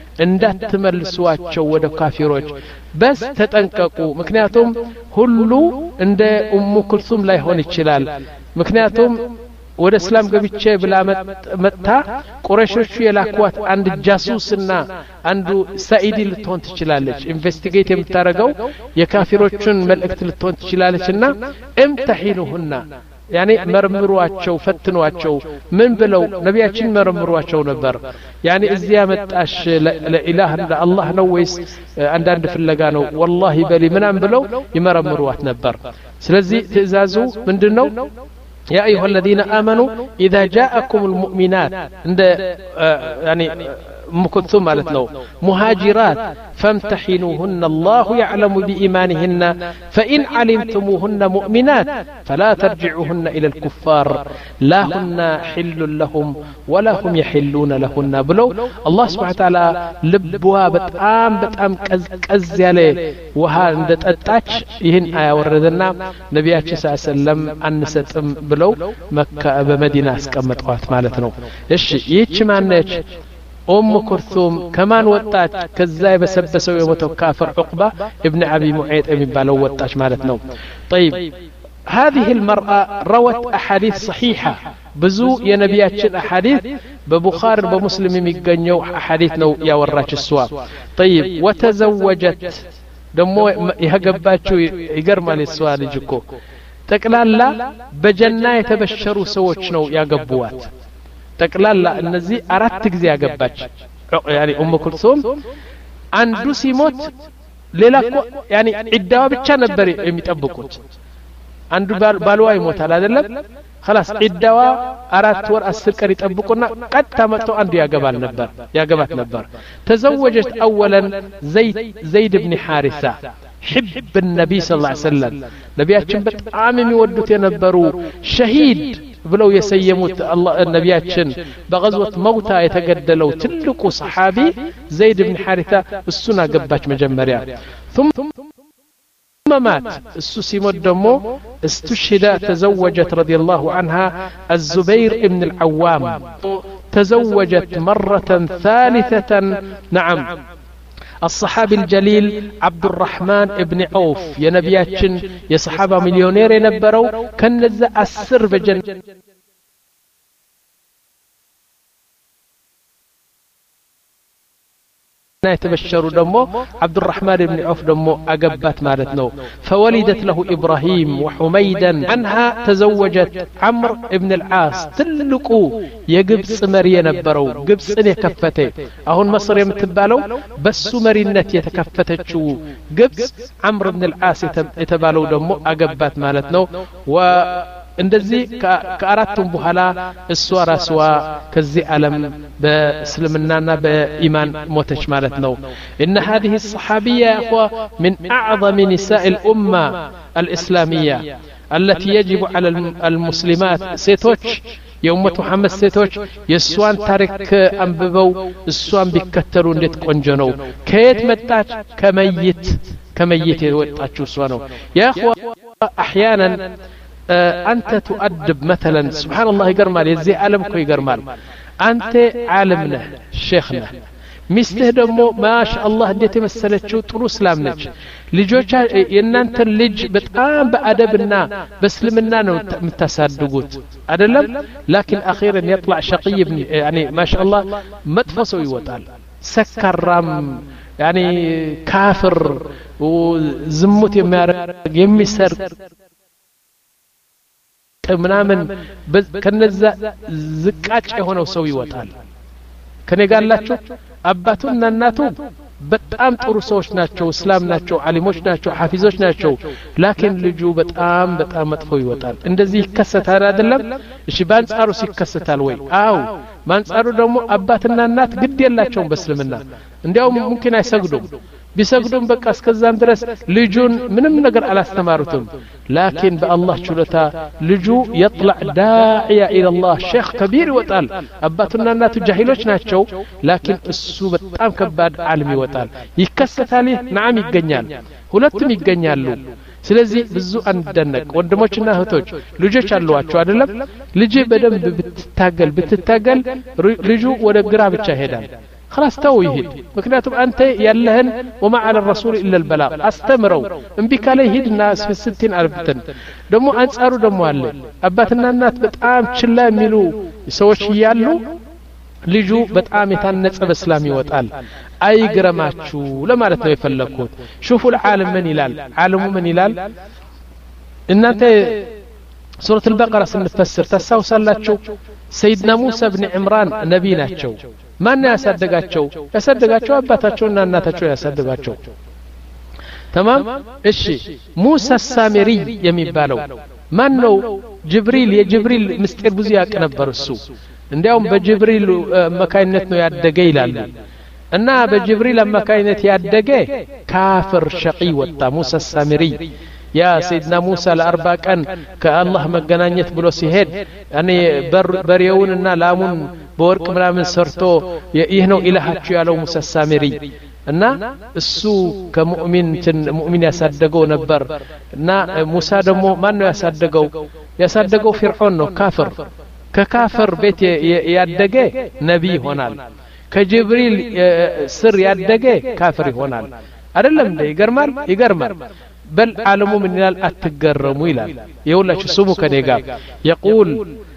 እንዳትመልሷቸው ወደ ካፊሮች በስ ተጠንቀቁ ምክንያቱም ሁሉ እንደ ኡሙ ኩልሱም ላይ ሆን ይችላል ምክንያቱም ወደ እስላም ገብቼ ብላ መጣ ቁረሾቹ የላኳት አንድ ጃሱስና አንዱ ሳኢዲ ልትሆን ትችላለች ኢንቨስቲጌት የምታረገው የካፊሮችን መልእክት ልትሆን ትችላለችና እምተሂኑሁና ያኔ መርምሯቸው ፈትኗቸው ምን ብለው ነቢያችን መርምሯቸው ነበር ያኔ እዚያ መጣሽ ለኢላህ ለአላህ ነው ወይስ አንዳንድ ፍለጋ ነው والله በሊ ምናም ብለው ይመረምሯት ነበር ስለዚህ ትእዛዙ ምንድነው يا أيها الذين آمنوا إذا جاءكم المؤمنات عند يعني مكثوم مالتنا مهاجرات فامتحنوهن الله يعلم بإيمانهن فإن علمتموهن مؤمنات فلا ترجعوهن إلى الكفار لا هن حل لهم ولا هم يحلون لهن بلو الله سبحانه وتعالى لبوا بتأم بتأم كز كز يالي وها عند تأتش يهن آية وردنا نبياتش صلى الله عليه وسلم أن ستم بلو مكة بمدينة اسكمت قوات مالتنا إيش يتش معناش أم كلثوم كمان وطاج كزاي بسبسوا يومتو كافر عقبة ابن أبي معيط ابن بالو وطاج مالتنا طيب هذه المرأة روت أحاديث صحيحة بزو يا نبياتشن أحاديث ببخار بمسلم يقنيو أحاديث نو يا وراش السواب طيب وتزوجت دمو يهقباتشو يقرمال السؤال يجيكو تقلالا بجنة يتبشروا سوتش نو يا قبوات تقلالا النزي أردت ጊዜ ያገባች يعني أم كلثوم አንዱ ሲሞት ሌላ እኮ يعني ዒዳዋ ብቻ ነበር የሚጠብቁት አንዱ ባልዋ ይሞታል አይደለም خلاص ዒዳዋ አራት ወር አስር ቀን ይጠብቁና ቀጥታ መጥተው አንዱ ያገባል ነበር ያገባት ነበር تزوجت اولا زيد زيد بن حارثة حب النبي صلى الله عليه وسلم ነቢያችን በጣም የሚወዱት የነበሩ ሸሂድ ብለው የሰየሙት አላህ ነቢያችን በغزوة موتى የተገደለው ትልቁ ሰሃቢ ዘይድ ብን ሐሪታ እሱን አገባች መጀመሪያ ثم مات السوسي مدمو استشهد تزوجت رضي الله عنها الزبير ابن العوام تزوجت مرة ثالثة نعم الصحابي الجليل عبد الرحمن ابن عوف يا نبياتشن يا صحابة مليونير ينبروا كان نزع السر بجنة يتبشروا دمو عبد الرحمن بن عوف دمو أقبات مالتنو فولدت له إبراهيم وحميدا عنها تزوجت عمرو بن العاص تلقو يقبس مريا نبرو قبس إن يكفته أهون مصر يمتبالو بس مرينت يتكفتشو قبس عمرو بن العاص يتبالو دمو أقبات مالتنو و እንደዚህ ከአራቱም በኋላ እሷ ራስዋ ከዚህ ዓለም በእስልምናና በኢማን ሞተች ማለት ነው ان هذه الصحابيه يا اخوه من اعظم نساء الامه الاسلاميه التي يجب على المسلمات ሴቶች የኡመቱ መሐመድ ሴቶች የሷን ታሪክ አንብበው እሷን ቢከተሉ እንዴት ቆንጆ ነው ከየት መጣች ከመይት ከመይት የወጣችው እሷ ነው ያ اخوة احيانا አንተ تؤدب مثلا سبحان الله ይገርማል የዚህ ዓለም እኮ ይገርማል አንተ ዓለም ነህ ሼክ ነህ ሚስትህ ደግሞ ማሻአላህ እንዴት የመሰለችው ጥሩ እስላም ነች ልጆች የእናንተ ልጅ በጣም በአደብና በእስልምና ነው የምታሳድጉት አይደለም لكن اخيرا يطلع شقي يعني ما شاء الله مدفسو ይወጣል ሰካራም يعني كافر وزمت የሚያረግ የሚሰርቅ ምናምን ከነዛ ዝቃጭ የሆነው ሰው ይወጣል ከኔ ጋር አላችሁ አባቱና እናቱ በጣም ጥሩ ሰዎች ናቸው እስላም ናቸው ዓሊሞች ናቸው ሐፊዞች ናቸው لكن ልጁ በጣም በጣም መጥፎ ይወጣል እንደዚህ ይከሰታል አይደለም እሺ ባንጻሩ ሲከሰታል ወይ አው ባንጻሩ ደግሞ አባትና እናት ግድ የላቸውም በእስልምና እንዲያውም ممكن አይሰግዱም ቢሰግዱም በቃ እስከዛም ድረስ ልጁን ምንም ነገር አላስተማሩትም لكن بالله ችሎታ ልጁ يطلع داعية الى الله شيخ كبير ይወጣል አባቱና እናቱ ጃሂሎች ናቸው لكن እሱ በጣም ከባድ ዓለም ይወጣል ይከሰታል نعم ይገኛል ሁለቱም ይገኛሉ ስለዚህ ብዙ አንደነቅ ወንድሞችና እህቶች ልጆች አሏቸው አይደለም ልጅ በደንብ ብትታገል ብትታገል ልጁ ወደ ግራ ብቻ ይሄዳል خلاص تو يهد مكنياتهم انت يالهن وما على الرسول الا البلاغ استمروا انبك عليه هدنا في ستين الفتن دمو انصارو دمو አለ አባትና እናት በጣም ችላ የሚሉ ሰዎች ይያሉ ልጁ በጣም የታነጸ በእስላም ይወጣል አይግረማችሁ ለማለት ነው የፈለኩት شوفوا العالم من ይላል ዓለሙ ምን ይላል እናንተ سورة البقرة سنفسر تساوسالاችሁ سيدنا موسى بن عمران نبي ናቸው ማን ያሳደጋቸው ያሳደጋቸው አባታቸውና እናታቸው ያሳደጋቸው تمام እሺ ሙሳ ሳሚሪ የሚባለው ማን ነው ጅብሪል የጅብሪል ምስጢር ብዙ ያቅ ነበር እሱ እንዲያውም በጅብሪል አማካይነት ነው ያደገ ይላሉ እና በጅብሪል አማካይነት ያደገ ካፍር ሸቂ ወጣ ሙሳ ሳሚሪ يا سيدنا موسى الأربع كان كالله مجنانيت بلو سيهد يعني بر بريوننا لامون بورك من سرتو يهنو إلهاتشو يالو موسى السامري እና እሱ ከሙእሚን ሙእሚን ያሳደገው ነበር እና ሙሳ ደግሞ ማን ነው ያሳደገው ያሳደገው ፊርዓውን ነው ካፍር ከካፍር ቤት ያደገ ነብይ ይሆናል ከጅብሪል ስር ያደገ ካፍር ይሆናል አይደለም እንዴ ይገርማል ይገርማል بل عالمو من يلال اتقرمو يلال يقول سمو كنيقا يقول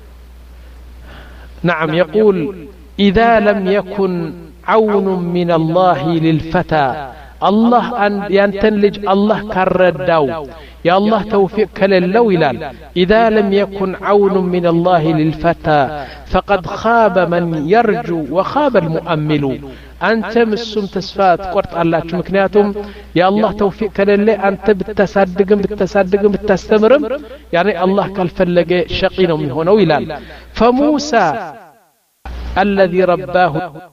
نعم يقول إذا لم يكن عون من الله للفتى الله أن ينتنلج الله كرداو يا الله توفيق كللو يلال إذا لم يكن عون من الله للفتى فقد خاب من يرجو وخاب المؤمل أنت مسوم تسفات قرط الله مكنياتهم يا الله توفيق كلله أنت بتصدقم بتصدقم بتستمرم يعني الله كالفلق شقين من هنا ويلال فموسى الذي رباه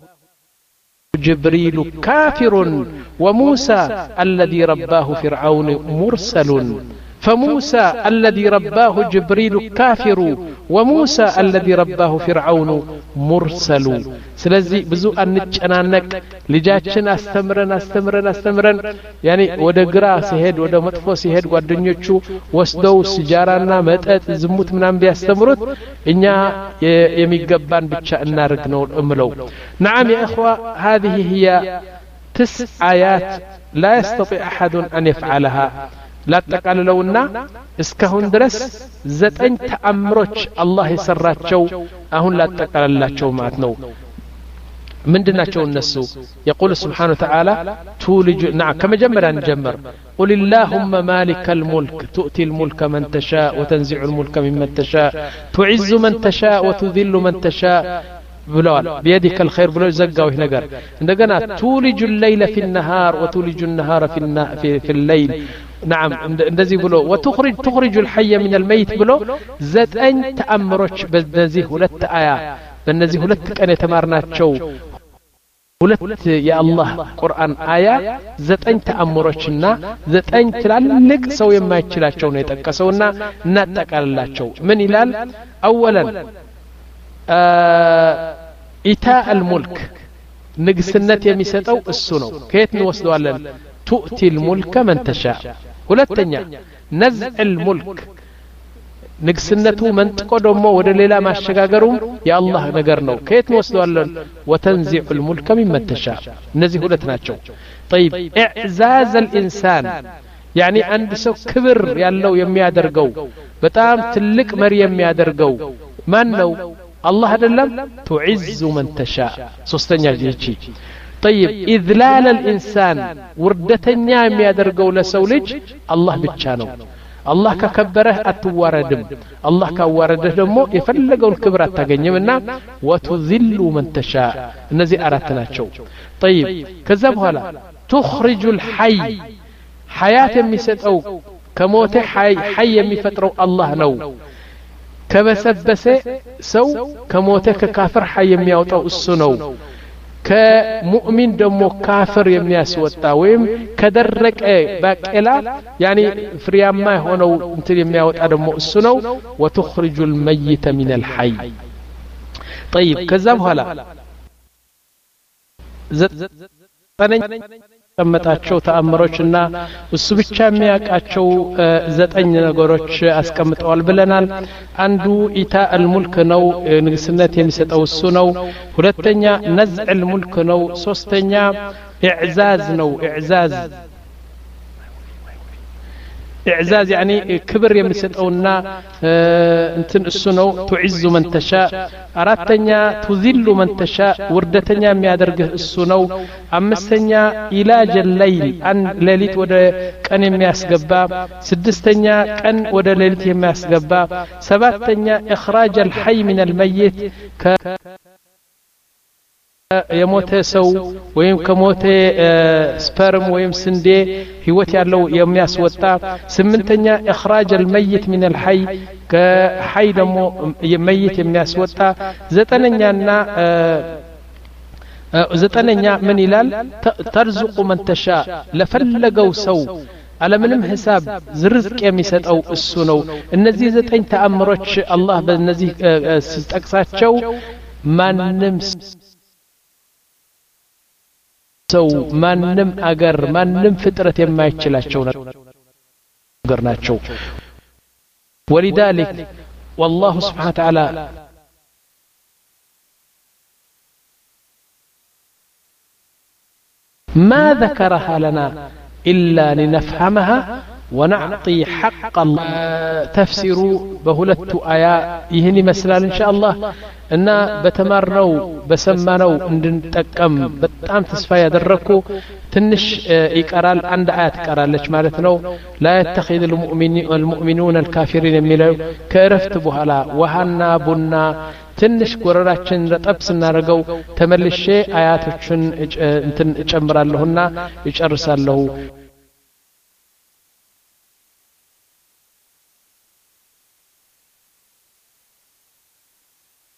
جبريل كافر وموسى الذي رباه فرعون مرسل فموسى الذي رباه جبريل كافر وموسى الذي رباه فرعون مرسل سلازي بزو انچنانك لجاچن استمرن استمرن استمرن يعني ወደ ግራ ሲሄድ ወደ መጥፎ ሲሄድ ጓደኞቹ ወስደው ሲጃራና መጠጥ ዝሙት ምናም ቢያስተምሩት እኛ የሚገባን ብቻ እናርግ ነው እምለው نعم يا اخوه هذه هي تسع آيات لا يستطيع أحد أن يفعلها لا تقاللونا اسكهون درس زتن تأمرج الله يسراتشو أهون لا تقاللاتشو ماتنو من دناتشو النسو يقول سبحانه وتعالى تولج نعم كما جمر نجمر قل اللهم مالك الملك تؤتي الملك من تشاء وتنزع الملك ممن تشاء تعز من تشاء وتذل من تشاء بلال بيدك الخير بلو زقاو هنا قال عندنا تولج الليل في النهار وتولج النهار في النا في, في الليل نعم እንደዚህ ብሎ وتخرج تخرج الحي من الميت ብሎ ዘጠኝ ተአምሮች በእነዚህ ሁለት አያ በእነዚህ ሁለት ቀን የተማርናቸው ሁለት የአላህ ቁርአን አያ ዘጠኝ ተአምሮችና ዘጠኝ ትላልቅ ሰው የማይችላቸው ነው የጠቀሰውና እናጠቃልላቸው ምን ይላል اولا ኢታ الملك ንግስነት የሚሰጠው እሱ ነው ከየት ነው ወስደዋለን تؤتي الملك من تشاء ሁለተኛ نزع الملك ንግስነቱ መንጥቆ ደግሞ ወደ ሌላ ማሸጋገሩም የአላህ ነገር ነው ከየት ወስደዋለን وتنزع الملك ممن تشاء እነዚህ ሁለት ናቸው طيب اعزاز الانسان يعني አንድ ሰው ክብር ያለው የሚያደርገው በጣም ትልቅ መሪ የሚያደርገው ማን ነው አላህ አይደለም تعز من تشاء ሶስተኛ ጂጂ طيب اذلال الانسان ውርደተኛ የሚያደርገው ለሰው ልጅ አላህ ብቻ ነው አላህ ከከበረህ አትዋረድም አላህ ካዋረደህ ደግሞ የፈለገውን ክብር አታገኝምና وتذل من تشاء እነዚህ አራት ናቸው طيب ከዛ በኋላ تخرج الحي حياه የሚሰጠው ከሞተ حي حي የሚፈጥረው አላህ ነው ከበሰበሰ ሰው ከሞተ ከካፍር حي የሚያወጣው እሱ ነው ከሙእሚን ደግሞ ካፍር የሚያስወጣ ወይም ከደረቀ ባቄላ ያኒ ፍሪያማ ሆነው እንትን የሚያወጣ ደግሞ እሱ ነው وتخرج الميت من الحي طيب ከዛ በኋላ ተመጣቸው ተአምሮችና እሱ ብቻ የሚያቃቸው ዘጠኝ ነገሮች አስቀምጠዋል ብለናል አንዱ ኢታ الملك ነው ንግስነት የሚሰጠው እሱ ነው ሁለተኛ نزع الملك ነው ሶስተኛ اعزاز ነው اعزاز اعزاز يعني كبر የሚሰጠውና እንትን እሱ ነው تعز من تشاء አራተኛ تذل من تشاء ውርደተኛ የሚያደርግህ እሱ ነው አምስተኛ ኢላጅ الليل አን ሌሊት ወደ ቀን የሚያስገባ ስድስተኛ ቀን ወደ ሌሊት የሚያስገባ ሰባተኛ اخراج الحي من الميت የሞተ ሰው ወይም ከሞተ ስፐርም ወይም ስንዴ ህይወት ያለው የሚያስወጣ ስምንተኛ اخراج الميت من الحي ከحي ደግሞ የመይት የሚያስወጣ ዘጠነኛና ዘጠነኛ ምን ይላል ተርዙቁ من تشاء ለፈለገው ሰው አለምንም ሂሳብ ዝርዝቅ የሚሰጠው እሱ ነው እነዚህ ዘጠኝ ተአምሮች አላህ በእነዚህ ሲጠቅሳቸው ማንንም ሰው ማንንም አገር ማንንም ፍጥረት የማይችላቸው ነገር ናቸው ولذلك والله سبحانه وتعالى ما ذكرها لنا إلا لنفهمها ونعطي حق الله تفسير بهلت آيات يهني مثلا إن شاء الله እና በተማርነው በሰማነው እንድንጠቀም በጣም ተስፋ ያደረኩ ትንሽ ይቀራል አንድ አያት ቀራለች ማለት ነው لا يتخذ المؤمنون الكافرين የሚለው ከረፍት በኋላ ወሃና ቡና ትንሽ ጎረራችን ረጠብስ እናረጋው ተመልሼ አያቶችን እንትን እጨምራለሁና ይጨርሳለሁ